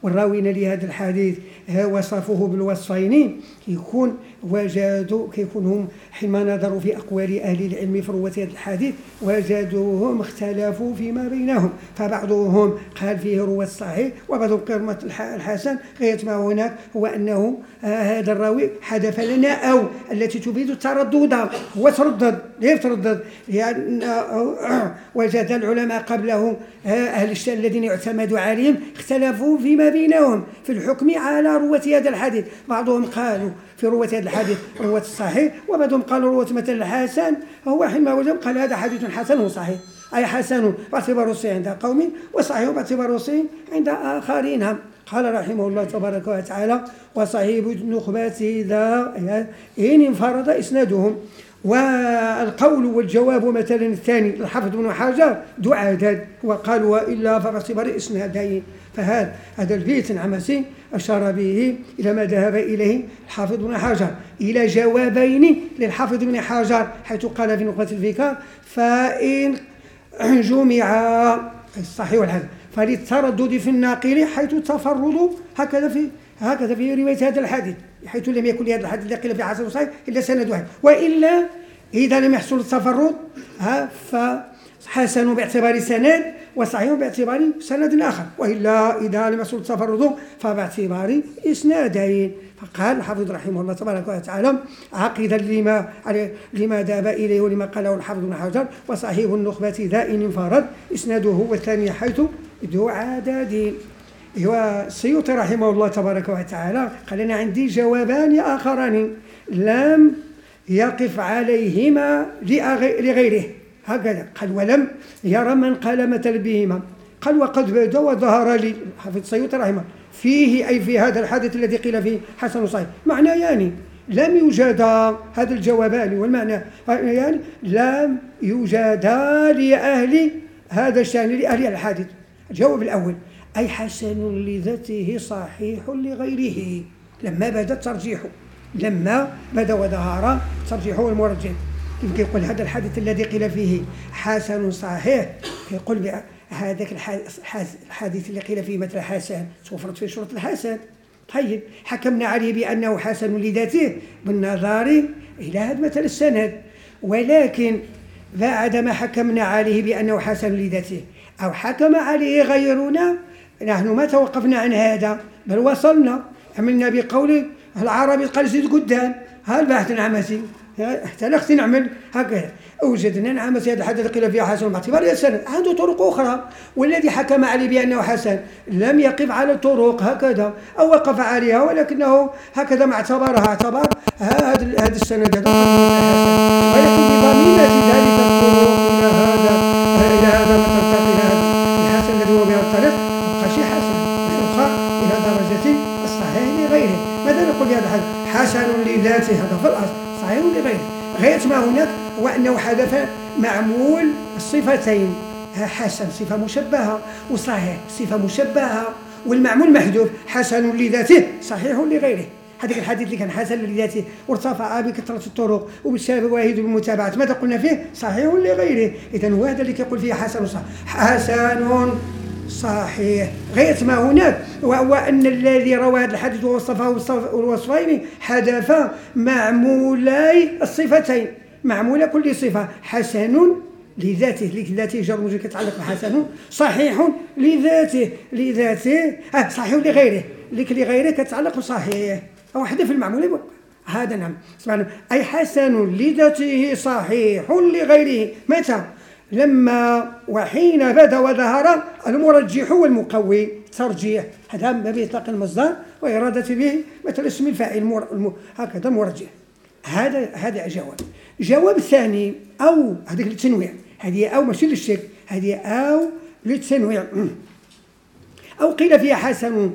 والراوين لهذا الحديث وصفوه بالوصفين كيكون وجدوا كيكون هم حينما نظروا في أقوال أهل العلم في رواة هذا الحديث وجدوهم اختلفوا فيما بينهم، فبعضهم قال فيه رواه الصحيح وبعضهم قال الحسن. غاية ما هناك هو أنه هذا الراوي حدث لنا أو التي تفيد التردد، هو تردد ليه تردد؟ لأن وجد العلماء قبله أهل الشأن الذين يعتمد عليهم اختلفوا فيما بينهم في الحكم على رواة هذا الحديث. بعضهم قالوا في رواة هذا الحديث رواة الصحيح، وبعضهم قالوا رواة مثل الحسن. هو حينما وجد قال هذا حديث حسن وصحيح، أي حسن باعتباره صحيح عند قوم وصحيح باعتباره صحيح عند آخرين. قال رحمه الله تبارك وتعالى: وصحيح النخبة ذا إن انفرد إسنادهم. والقول والجواب مثلا الثاني الحافظ بن حجر ذو عدد، وقال وإلا فباعتبار إسنادين. فهذا هذا البيت العمسي أشار به إلى ما ذهب إليه الحافظ بن حجر، إلى جوابين للحافظ بن حجر، حيث قال في نخبة الفكر: فإن جمع الصحيح والحسن فللتردد في الناقل حيث تفرد، هكذا في هكذا في رواية هذا الحديث، حيث لم يكن لهذا الحديث قيل في حسن صحيح إلا سند واحد، وإلا إذا لم يحصل التفرد فحسن باعتبار سند وصحيح باعتبار سند آخر، وإلا إذا لم يحصل التفرد فباعتبار إسنادين. فقال الحافظ رحمه الله تبارك وتعالى عقيدا لما لما ذهب إليه ولما قاله الحافظ بن حجر: وصحيح النخبة ذا إن انفرد إسناده هو الثاني حيث ذو عدد. والسيوطي رحمه الله تبارك وتعالى قال: أنا عندي جوابان آخران لم يقف عليهما لغيره، هكذا قال: ولم يرى من قال مثل بهما. قال: وقد بدا وظهر لي حافظ السيوطي رحمه فيه، أي في هذا الحديث الذي قيل فيه حسن صحيح، معنى يعني لم يوجد هذا الجوابان، والمعنى يعني لم يوجدا لأهل هذا الشأن لأهل الحديث. الجواب الأول: أي حسن لذاته صحيح لغيره، لما بدا الترجيح، لما بدا وظهر ترجيحه والمرجح. كيف يقول هذا الحديث الذي قيل فيه حسن صحيح، يقول هذاك الحديث اللي قيل فيه مثل حسن توفرت فيه شروط الحسن، طيب حكمنا عليه بأنه حسن لذاته بالنظر إلى هذا مثل السند، ولكن بعدما حكمنا عليه بأنه حسن لذاته أو حكم عليه غيرنا، نحن ما توقفنا عن هذا بل وصلنا، عملنا بقول العربي قال زيد قدام، ها البحث العمسي حتى نختي نعمل هكذا. أوجدنا نعمسي هذا الحديث قيل فيه حسن باعتبار السند، عنده طرق أخرى، والذي حكم عليه بأنه حسن لم يقف على الطرق هكذا أو وقف عليها، ولكنه هكذا ما اعتبرها اعتبر هذا هذا السند هذا ولكن بضميمة ذلك الطرق إلى هذا إلى هذا مثلا إلى هذا الحسن الذي هو بهذا الطريق يبقى شيء حسن يرفع إلى درجة الصحيح لغيره. ماذا نقول بهذا الحديث؟ حسن لذاته، هذا في الأصل صحيح لغيره. غاية ما هناك هو أنه حدث معمول الصفتين، حسن صفة مشبهة وصحيح صفة مشبهة، والمعمول محذوف، حسن لذاته صحيح لغيره. هذاك الحديث اللي كان حسن لذاته وارتفع بكثرة الطرق وبالشواهد والمتابعات، ماذا قلنا فيه؟ صحيح لغيره. إذن هو هذا اللي كيقول فيه حسن صحيح، حسن صحيح. غاية ما هناك وهو أن الذي روى هذا الحديث ووصفه الوصفين حذف معمولاي الصفتين، معمول كل صفة، حسن لذاته لذاته جر مجرور كيتعلق بحسن، صحيح لذاته لذاته آه صحيح لغيره لك لغيره كتعلق بصحيح أو حذف المعمول. هذا نعم سبحانه، أي حسن لذاته صحيح لغيره. متى؟ لما وحين بدا وظهر المرجح والمقوي، ترجيح هذا ما بإطلاق المصدر وإرادة به مثل اسم الفاعل مر... هكذا مرجح. هذا هذا جواب. جواب ثاني أو هذيك التنويع، هذه أو ماشي للشك، هذه أو للتنويع. أو قيل فيها حسن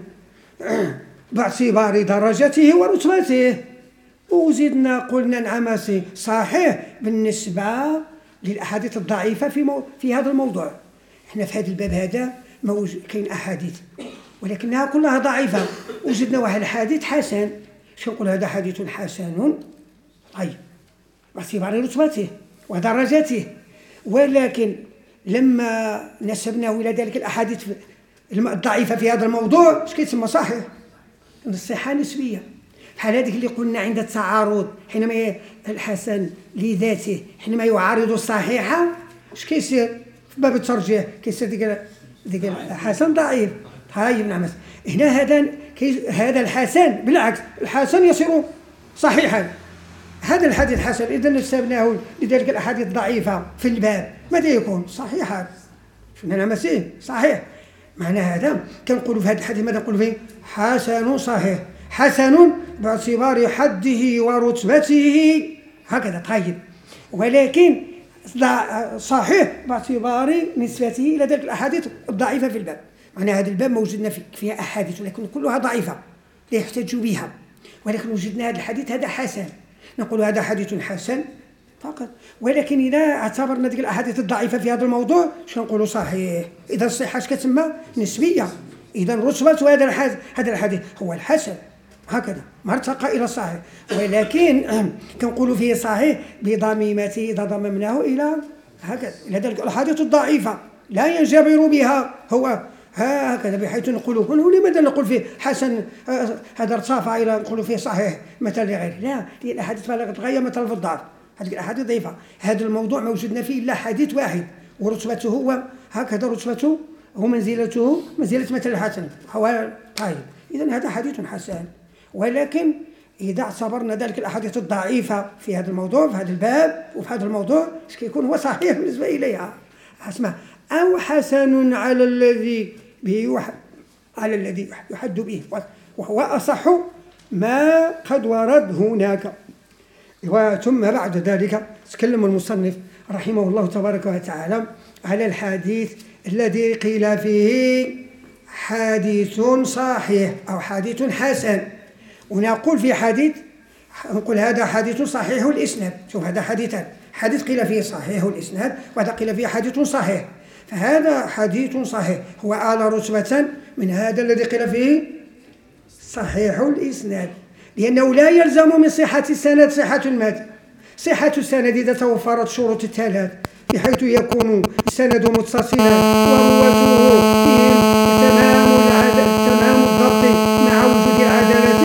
باعتبار درجته ورتبته، وزدنا قلنا العمسي صحيح بالنسبة للأحاديث الضعيفة في مو... في هذا الموضوع. احنا في هذا الباب هذا موج... كاين أحاديث ولكنها كلها ضعيفة، وجدنا واحد الحديث حسن، شو نقول هذا حديث حسن طيب باعتبار رتبته ودرجته، ولكن لما نسبناه إلى ذلك الأحاديث الضعيفة في هذا الموضوع اش كيتسمى صحيح؟ الصحة نسبية. بحال هذيك اللي قلنا عند التعارض حينما الحسن لذاته حينما يعارض الصحيحة اش كيصير في باب الترجيح؟ كيصير ديك ديك الحسن ضعيف. طيب نعم. هنا هذا هذا الحسن بالعكس، الحسن يصير صحيحا. هذا الحديث حسن إذا نسبناه لذلك الأحاديث الضعيفة في الباب ماذا يكون؟ صحيحا. شنو نعم صحيح. معنى هذا كنقولوا في هذا الحديث ماذا نقول فيه؟ حسن صحيح. حسن باعتبار حده ورتبته هكذا. طيب ولكن صحيح باعتبار نسبته إلى ذلك الأحاديث الضعيفة في الباب. معنى هذا الباب ما وجدنا فيها أحاديث ولكن كلها ضعيفة لا يحتج بها، ولكن وجدنا هذا الحديث هذا حسن، نقول هذا حديث حسن فقط. ولكن إذا اعتبرنا ذلك الأحاديث الضعيفة في هذا الموضوع شنو نقولوا؟ صحيح. إذا الصحة اش كتسمى؟ نسبية. إذا رتبة هذا الحديث هذا الحديث هو الحسن هكذا ما ارتقى إلى الصحيح، ولكن كنقولوا فيه صحيح بضميمته إذا ضممناه إلى هكذا إلى ذلك الأحاديث الضعيفة لا ينجبر بها هو هكذا، بحيث نقولوا هنا لماذا نقول فيه حسن هذا ارتفع إلى نقولوا فيه صحيح مثلا لغيره؟ لا، هي الأحاديث بلغت الغاية مثلا في الضعف، هذه الأحاديث ضعيفة. هذا الموضوع ما وجدنا فيه إلا حديث واحد ورتبته هو هكذا، رتبته ومنزلته منزلة مثل الحسن هو. طيب إذن هذا حديث حسن. ولكن إذا اعتبرنا ذلك الأحاديث الضعيفة في هذا الموضوع في هذا الباب وفي هذا الموضوع اش كيكون؟ هو صحيح بالنسبة إليها. اسمع، أو حسن على الذي به على الذي يحد به، وهو أصح ما قد ورد هناك. وثم بعد ذلك تكلم المصنف رحمه الله تبارك وتعالى على الحديث الذي قيل فيه حديث صحيح أو حديث حسن. ونقول في حديث نقول هذا حديث صحيح الإسناد. شوف هذا حديثان، حديث قيل فيه صحيح الإسناد وهذا قيل فيه حديث صحيح. فهذا حديث صحيح هو أعلى رتبة من هذا الذي قيل فيه صحيح الإسناد، لأنه لا يلزم من صحة السند صحة المتن. صحة السند إذا توفرت شروط الثلاث بحيث يكون السند متصلا ورواته فيهم تمام العدد تمام الضبط مع وجود العدالة،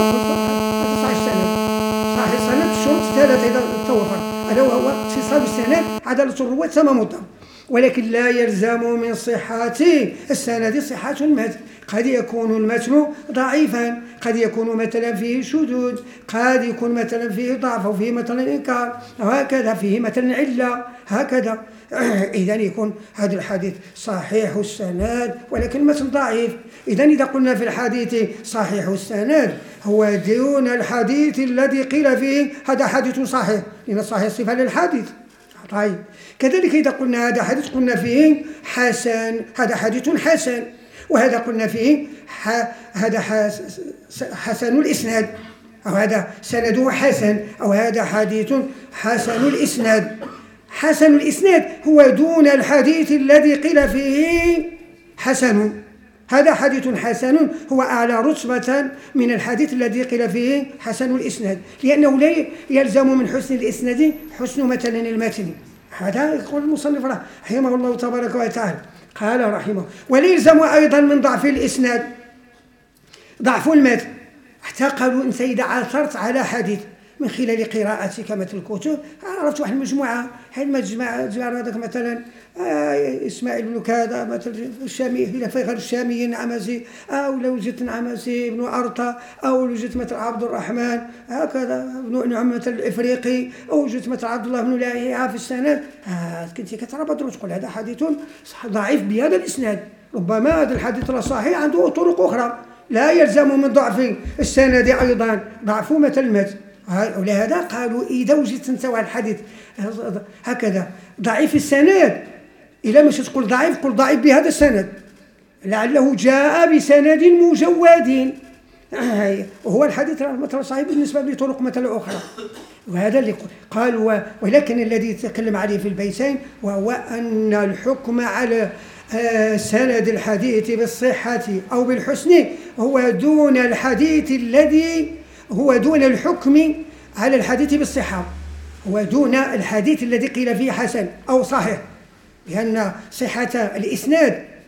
هذا صحيح السند. صحيح السند الشروط الثلاثة إذا توفر، ألا وهو اتصال السند عدالة الرواة تمام الضبط. ولكن لا يلزم من صحة السند صحة المتن. قد يكون المتن ضعيفا، قد يكون مثلا فيه شذوذ، قد يكون مثلا فيه ضعف، أو فيه مثلا إنكار، وهكذا فيه مثلا علة هكذا. إذن يكون هذا الحديث صحيح السند ولكن المتن ضعيف. إذن إذا قلنا في الحديث صحيح السند هو دون الحديث الذي قيل فيه هذا حديث صحيح، لأن الصحيح صفة للحديث. طيب كذلك إذا قلنا هذا حديث قلنا فيه حسن، هذا حديث حسن. وهذا قلنا فيه هذا حسن الإسناد، أو هذا سنده حسن، أو هذا حديث حسن الإسناد. حسن الإسناد هو دون الحديث الذي قيل فيه حسن. هذا حديث حسن هو أعلى رتبة من الحديث الذي قيل فيه حسن الإسناد، لأنه لا يلزم من حسن الإسناد حسن مثلا المتن. هذا يقول المصنف رحمه الله تبارك وتعالى قال رحمه. ولا يلزم أيضا من ضعف الإسناد ضعف المتن. حتى قالوا أنت إذا عثرت على حديث من خلال قراءتك مثل الكتب عرفت واحد المجموعة، هذه المجموعة هذاك مثلا آه إسماعيل بن كذا مثلا الشامي إلى فيغر الشامي النعمسي، أو لو وجدت النعمسي بن أرطى، أو وجدت مثل عبد الرحمن هكذا بن نعم مثل الإفريقي، أو وجدت مثل عبد الله بن لاهيعة في السند، آه كنت كتربط وتقول هذا حديث ضعيف بهذا الإسناد. ربما هذا الحديث الصحيح عنده طرق أخرى، لا يلزم من ضعف السند أيضا ضعف مثل المتن. ولهذا قالوا إذا وجدت أنت واحد الحديث هكذا ضعيف السند، إلا مش تقول ضعيف قل ضعيف بهذا السند لعله جاء بسند مجود، وهو الحديث مثلا صحيح بالنسبة لطرق مثلا أخرى. وهذا اللي قالوا. ولكن الذي يتكلم عليه في البيتين وهو أن الحكم على سند الحديث بالصحة أو بالحسن هو دون الحديث الذي هو دون الحكم على الحديث بالصحة، هو دون الحديث الذي قيل فيه حسن أو صحيح، لأن صحة الإسناد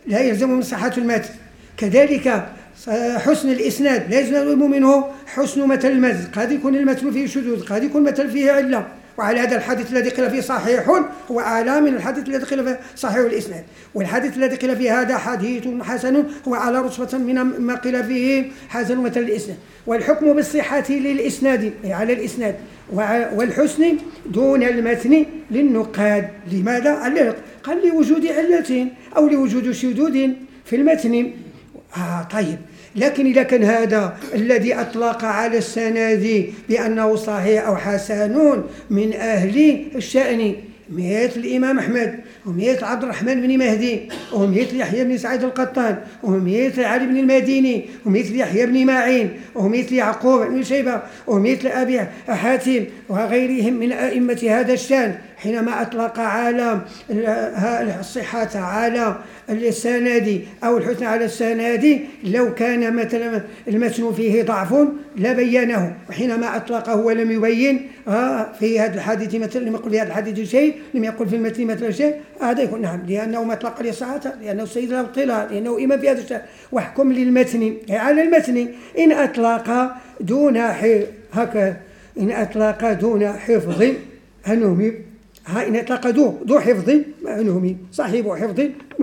لا يلزم من صحة المتن. كذلك حسن الإسناد لا يلزم منه حسن متن المتن، قد يكون المتن فيه شذوذ، قد يكون المتن فيه علة، وعلى هذا الحديث الذي قيل فيه صحيح هو أعلى من الحديث الذي قيل فيه صحيح الإسناد، والحديث الذي قيل فيه هذا حديث حسن هو على رتبة من ما قيل فيه حسن مثل الإسناد. والحكم بالصحة للإسناد أي على الإسناد، والحسن دون المتن للنقاد. لماذا؟ قال لوجود علة أو لوجود شذوذ في المتن. آه طيب، لكن إذا كان هذا الذي أطلق على السند بأنه صحيح أو حسن من أهل الشأن مثل الإمام أحمد ومثل عبد الرحمن بن مهدي ومثل يحيى بن سعيد القطان ومثل علي بن المديني ومثل يحيى بن معين ومثل يعقوب بن شيبة ومثل أبي حاتم وغيرهم من أئمة هذا الشأن، حينما أطلق على الصحة على السند أو الحسن على السند لو كان مثلا المتن فيه ضعف لبينه، وحينما أطلقه ولم يبين في هذا الحديث مثلا لم يقل في هذا الحديث شيء، لم يقل في المتن مثلا شيء، هذا يكون نعم، لأنه ما أطلق للصحة، لأنه سيد الاطلاع، لأنه إمام في هذا الشيء. واحكم للمتن على المتن إن أطلق دون هكذا، إن أطلق دون حفظ أنهم ها إن أطلق ذو حفظ أنهم صاحب حفظ.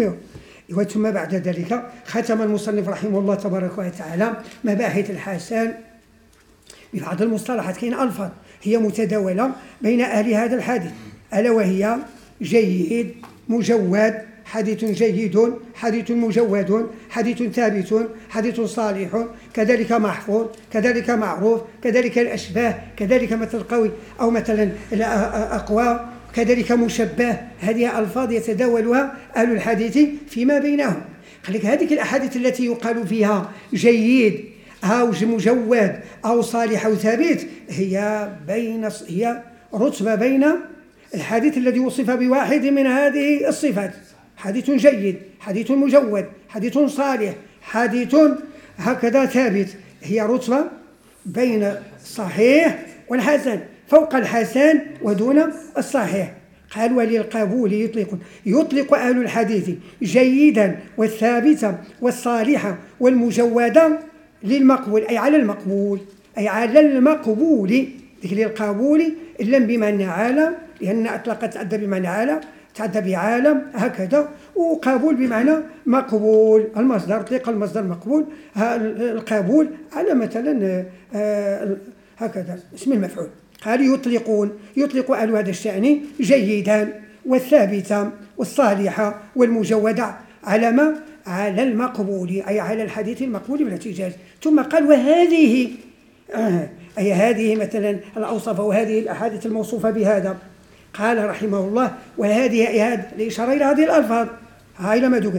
ثم بعد ذلك ختم المصنف رحمه الله تبارك وتعالى مباحث الحسن ببعض المصطلحات. كاين ألفاظ هي متداولة بين أهل هذا الحديث، ألا وهي جيد، مجود، حديث جيد، حديث مجود، حديث ثابت، حديث صالح، كذلك محفوظ، كذلك معروف، كذلك الأشباه، كذلك مثل قوي أو مثلا أقوى، كذلك مشبه. هذه ألفاظ يتداولها أهل الحديث فيما بينهم. خليك هذه الأحاديث التي يقال فيها جيد أو مجود أو صالح أو ثابت هي بين هي رتبة بين الحديث الذي وصف بواحد من هذه الصفات، حديث جيد، حديث مجود، حديث صالح، حديث هكذا ثابت، هي رتبة بين الصحيح والحسن، فوق الحسن ودون الصحيح. قال وللقبول يطلق يطلق أهل الحديث جيدا والثابت والصالح والمجود للمقبول، أي على المقبول، أي على المقبول. ذكر القبول إلا بمعنى عالم، لأن أطلقت تعدى بمعنى عالم، تعدى بعالم هكذا، وقبول بمعنى مقبول، المصدر طلق المصدر مقبول، القبول على مثلا هكذا اسم المفعول. قال يطلقون يطلق أهل هذا الشأن جيدا والثابت والصالح والمجود على ما؟ على المقبول، أي على الحديث المقبول بالاحتجاج. ثم قال وهذه آه أي هذه مثلا الأوصاف وهذه الأحاديث الموصوفة بهذا. قال رحمه الله وهذه إعادة الإشارة إلى هذه الألفاظ، هاي لما دوك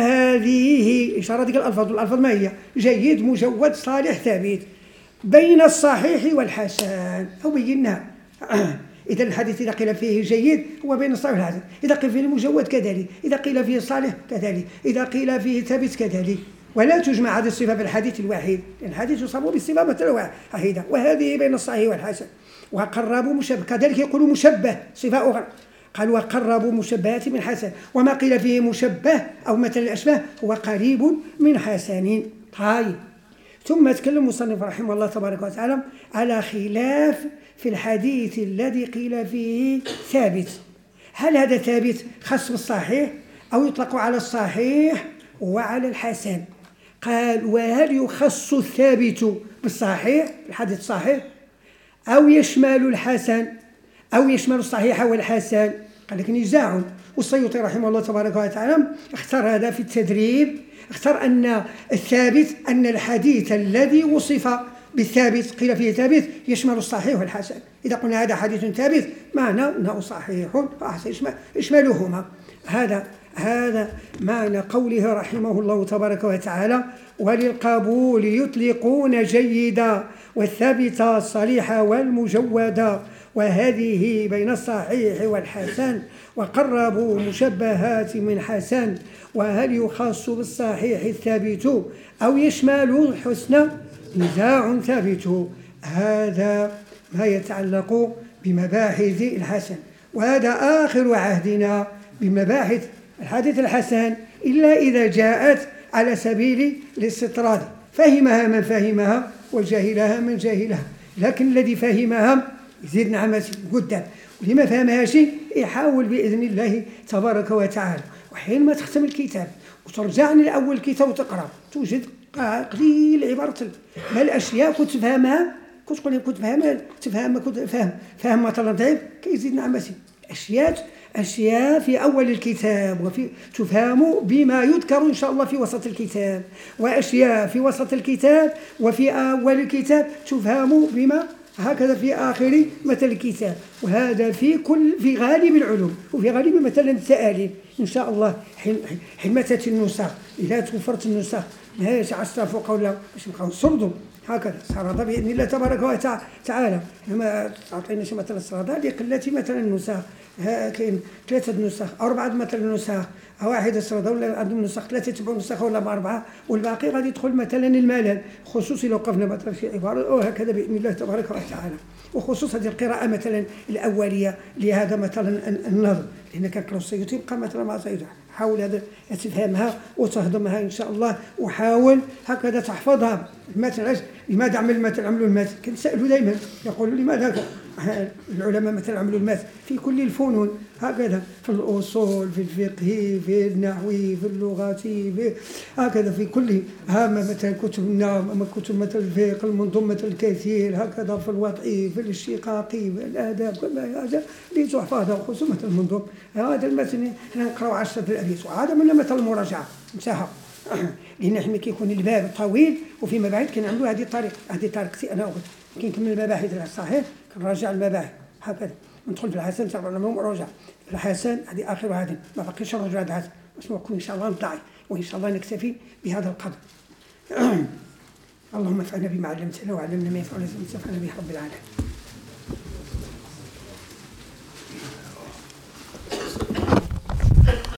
وهذه إشارة ذلك الألفاظ. الألفاظ ما هي؟ جيد، مجود، صالح، ثابت، بين الصحيح والحسن أو بيناه. إذا الحديث إذا قيل فيه جيد هو بين الصحيح والحسن، إذا قيل فيه المجود كذلك، إذا قيل فيه صالح كذلك، إذا قيل فيه ثابت كذلك. ولا تجمع هذه الصفة في الحديث الواحد، الحديث يصاب بالصفة مثل واحدة، وهذه بين الصحيح والحسن. وقربوا مشبه، كذلك يقولوا مشبه صفة أخرى، قال وقربوا مشبهات من حسن، وما قيل فيه مشبه أو مثل الأشباه هو قريب من حسن. طيب، ثم تكلم المصنف رحمه الله تبارك وتعالى على خلاف في الحديث الذي قيل فيه ثابت. هل هذا ثابت خاص بالصحيح أو يطلق على الصحيح وعلى الحسن؟ قال وهل يخص الثابت بالصحيح الحديث الصحيح أو يشمل الحسن أو يشمل الصحيح والحسن؟ قال لك نزاع. والسيوطي رحمه الله تبارك وتعالى اختار هذا في التدريب، اختار أن الثابت أن الحديث الذي وصف بالثابت قيل فيه ثابت يشمل الصحيح والحسن. إذا قلنا هذا حديث ثابت معنى أنه صحيح وحسن يشملهما. هذا هذا معنى قوله رحمه الله تبارك وتعالى وللقبول يطلقون جيدا والثابت الصريح والمجودا وهذه بين الصحيح والحسن وقربوا مشبهات من حسن. وهل يخص بالصحيح الثابت أو يشمل الحسن؟ نزاع ثابت. هذا ما يتعلق بمباحث الحسن، وهذا آخر عهدنا بمباحث الحديث الحسن، إلا إذا جاءت على سبيل الاستطراد، فهمها من فهمها وجهلها من جهلها، لكن الذي فهمها يزيد نعمة قدام، واللي ما فهمهاش يحاول بإذن الله تبارك وتعالى. وحين ما تختم الكتاب وترجع لأول كتاب وتقرأ توجد قليل عبارة ما الأشياء كنت تفهمها، كنت تقول كنت فاهمها تفهم كنت فاهم فاهم مثلا ضعيف كيزيد نعمتي. أشياء أشياء في أول الكتاب وفي تفهم بما يذكر إن شاء الله في وسط الكتاب، وأشياء في وسط الكتاب وفي أول الكتاب تفهم بما هكذا في آخر مثل الكتاب. وهذا في كل في غالب العلوم وفي غالب مثلا التآليف إن شاء الله. حين ماتت النسخ إذا توفرت النسخ ماهيش عشرة فوق ولا باش نبقاو نسردوا هكذا سرادة بإذن الله تبارك وتعالى. لما تعطيناش مثلا السرادة لقلة مثلا النسخ، كاين ثلاثة نسخ أو أربعة مثلا نسخ، واحد السرادة ولا عندهم نسخ ثلاثة تبعوا نسخ ولا بأربعة، والباقي غادي يدخل مثلا الملل، خصوصي لو وقفنا مثلا في عبارة وهكذا بإذن الله تبارك وتعالى. وخصوصا هذه القراءة مثلا الأولية لهذا مثلا النظم، لأن كنقراو السيوطي يبقى مثلا مع السيوطي، حاول هذا تفهمها وتهضمها إن شاء الله، وحاول هكذا تحفظها. المثل لماذا عمل المثل عملوا المثل؟ كنسألوا دائما يقولوا لماذا العلماء مثلا عملوا المثل في كل الفنون هكذا، في الأصول في الفقه في النحوي في اللغة في هكذا في كل هامة مثلا كتب النحو كتب مثلا الفقه المنظومة الكثير هكذا في الوضعي في الاشتقاقي في الآداب كل هذا لتحفظها، خصوصا مثلا المنظوم هذا المثل احنا نقراو عشرة الأبيات وهذا من مثل المراجعة انتهى. لأن حنا كيكون الباب طويل وفيما بعد كنعملوا هذه الطريقة هذه طريقتي أنا كنكمل المباحث الصحيح كنراجع المباحث هكذا ندخل في الحسن تبع لهم مراجعة في الحسن هذه آخر هذه ما بقيش نرجع هذا الحسن بس نكون إن شاء الله نطلع وإن شاء الله نكتفي بهذا القدر. اللهم انفعنا بما علمتنا وعلمنا ما ينفعنا وانفعنا به رب العالمين.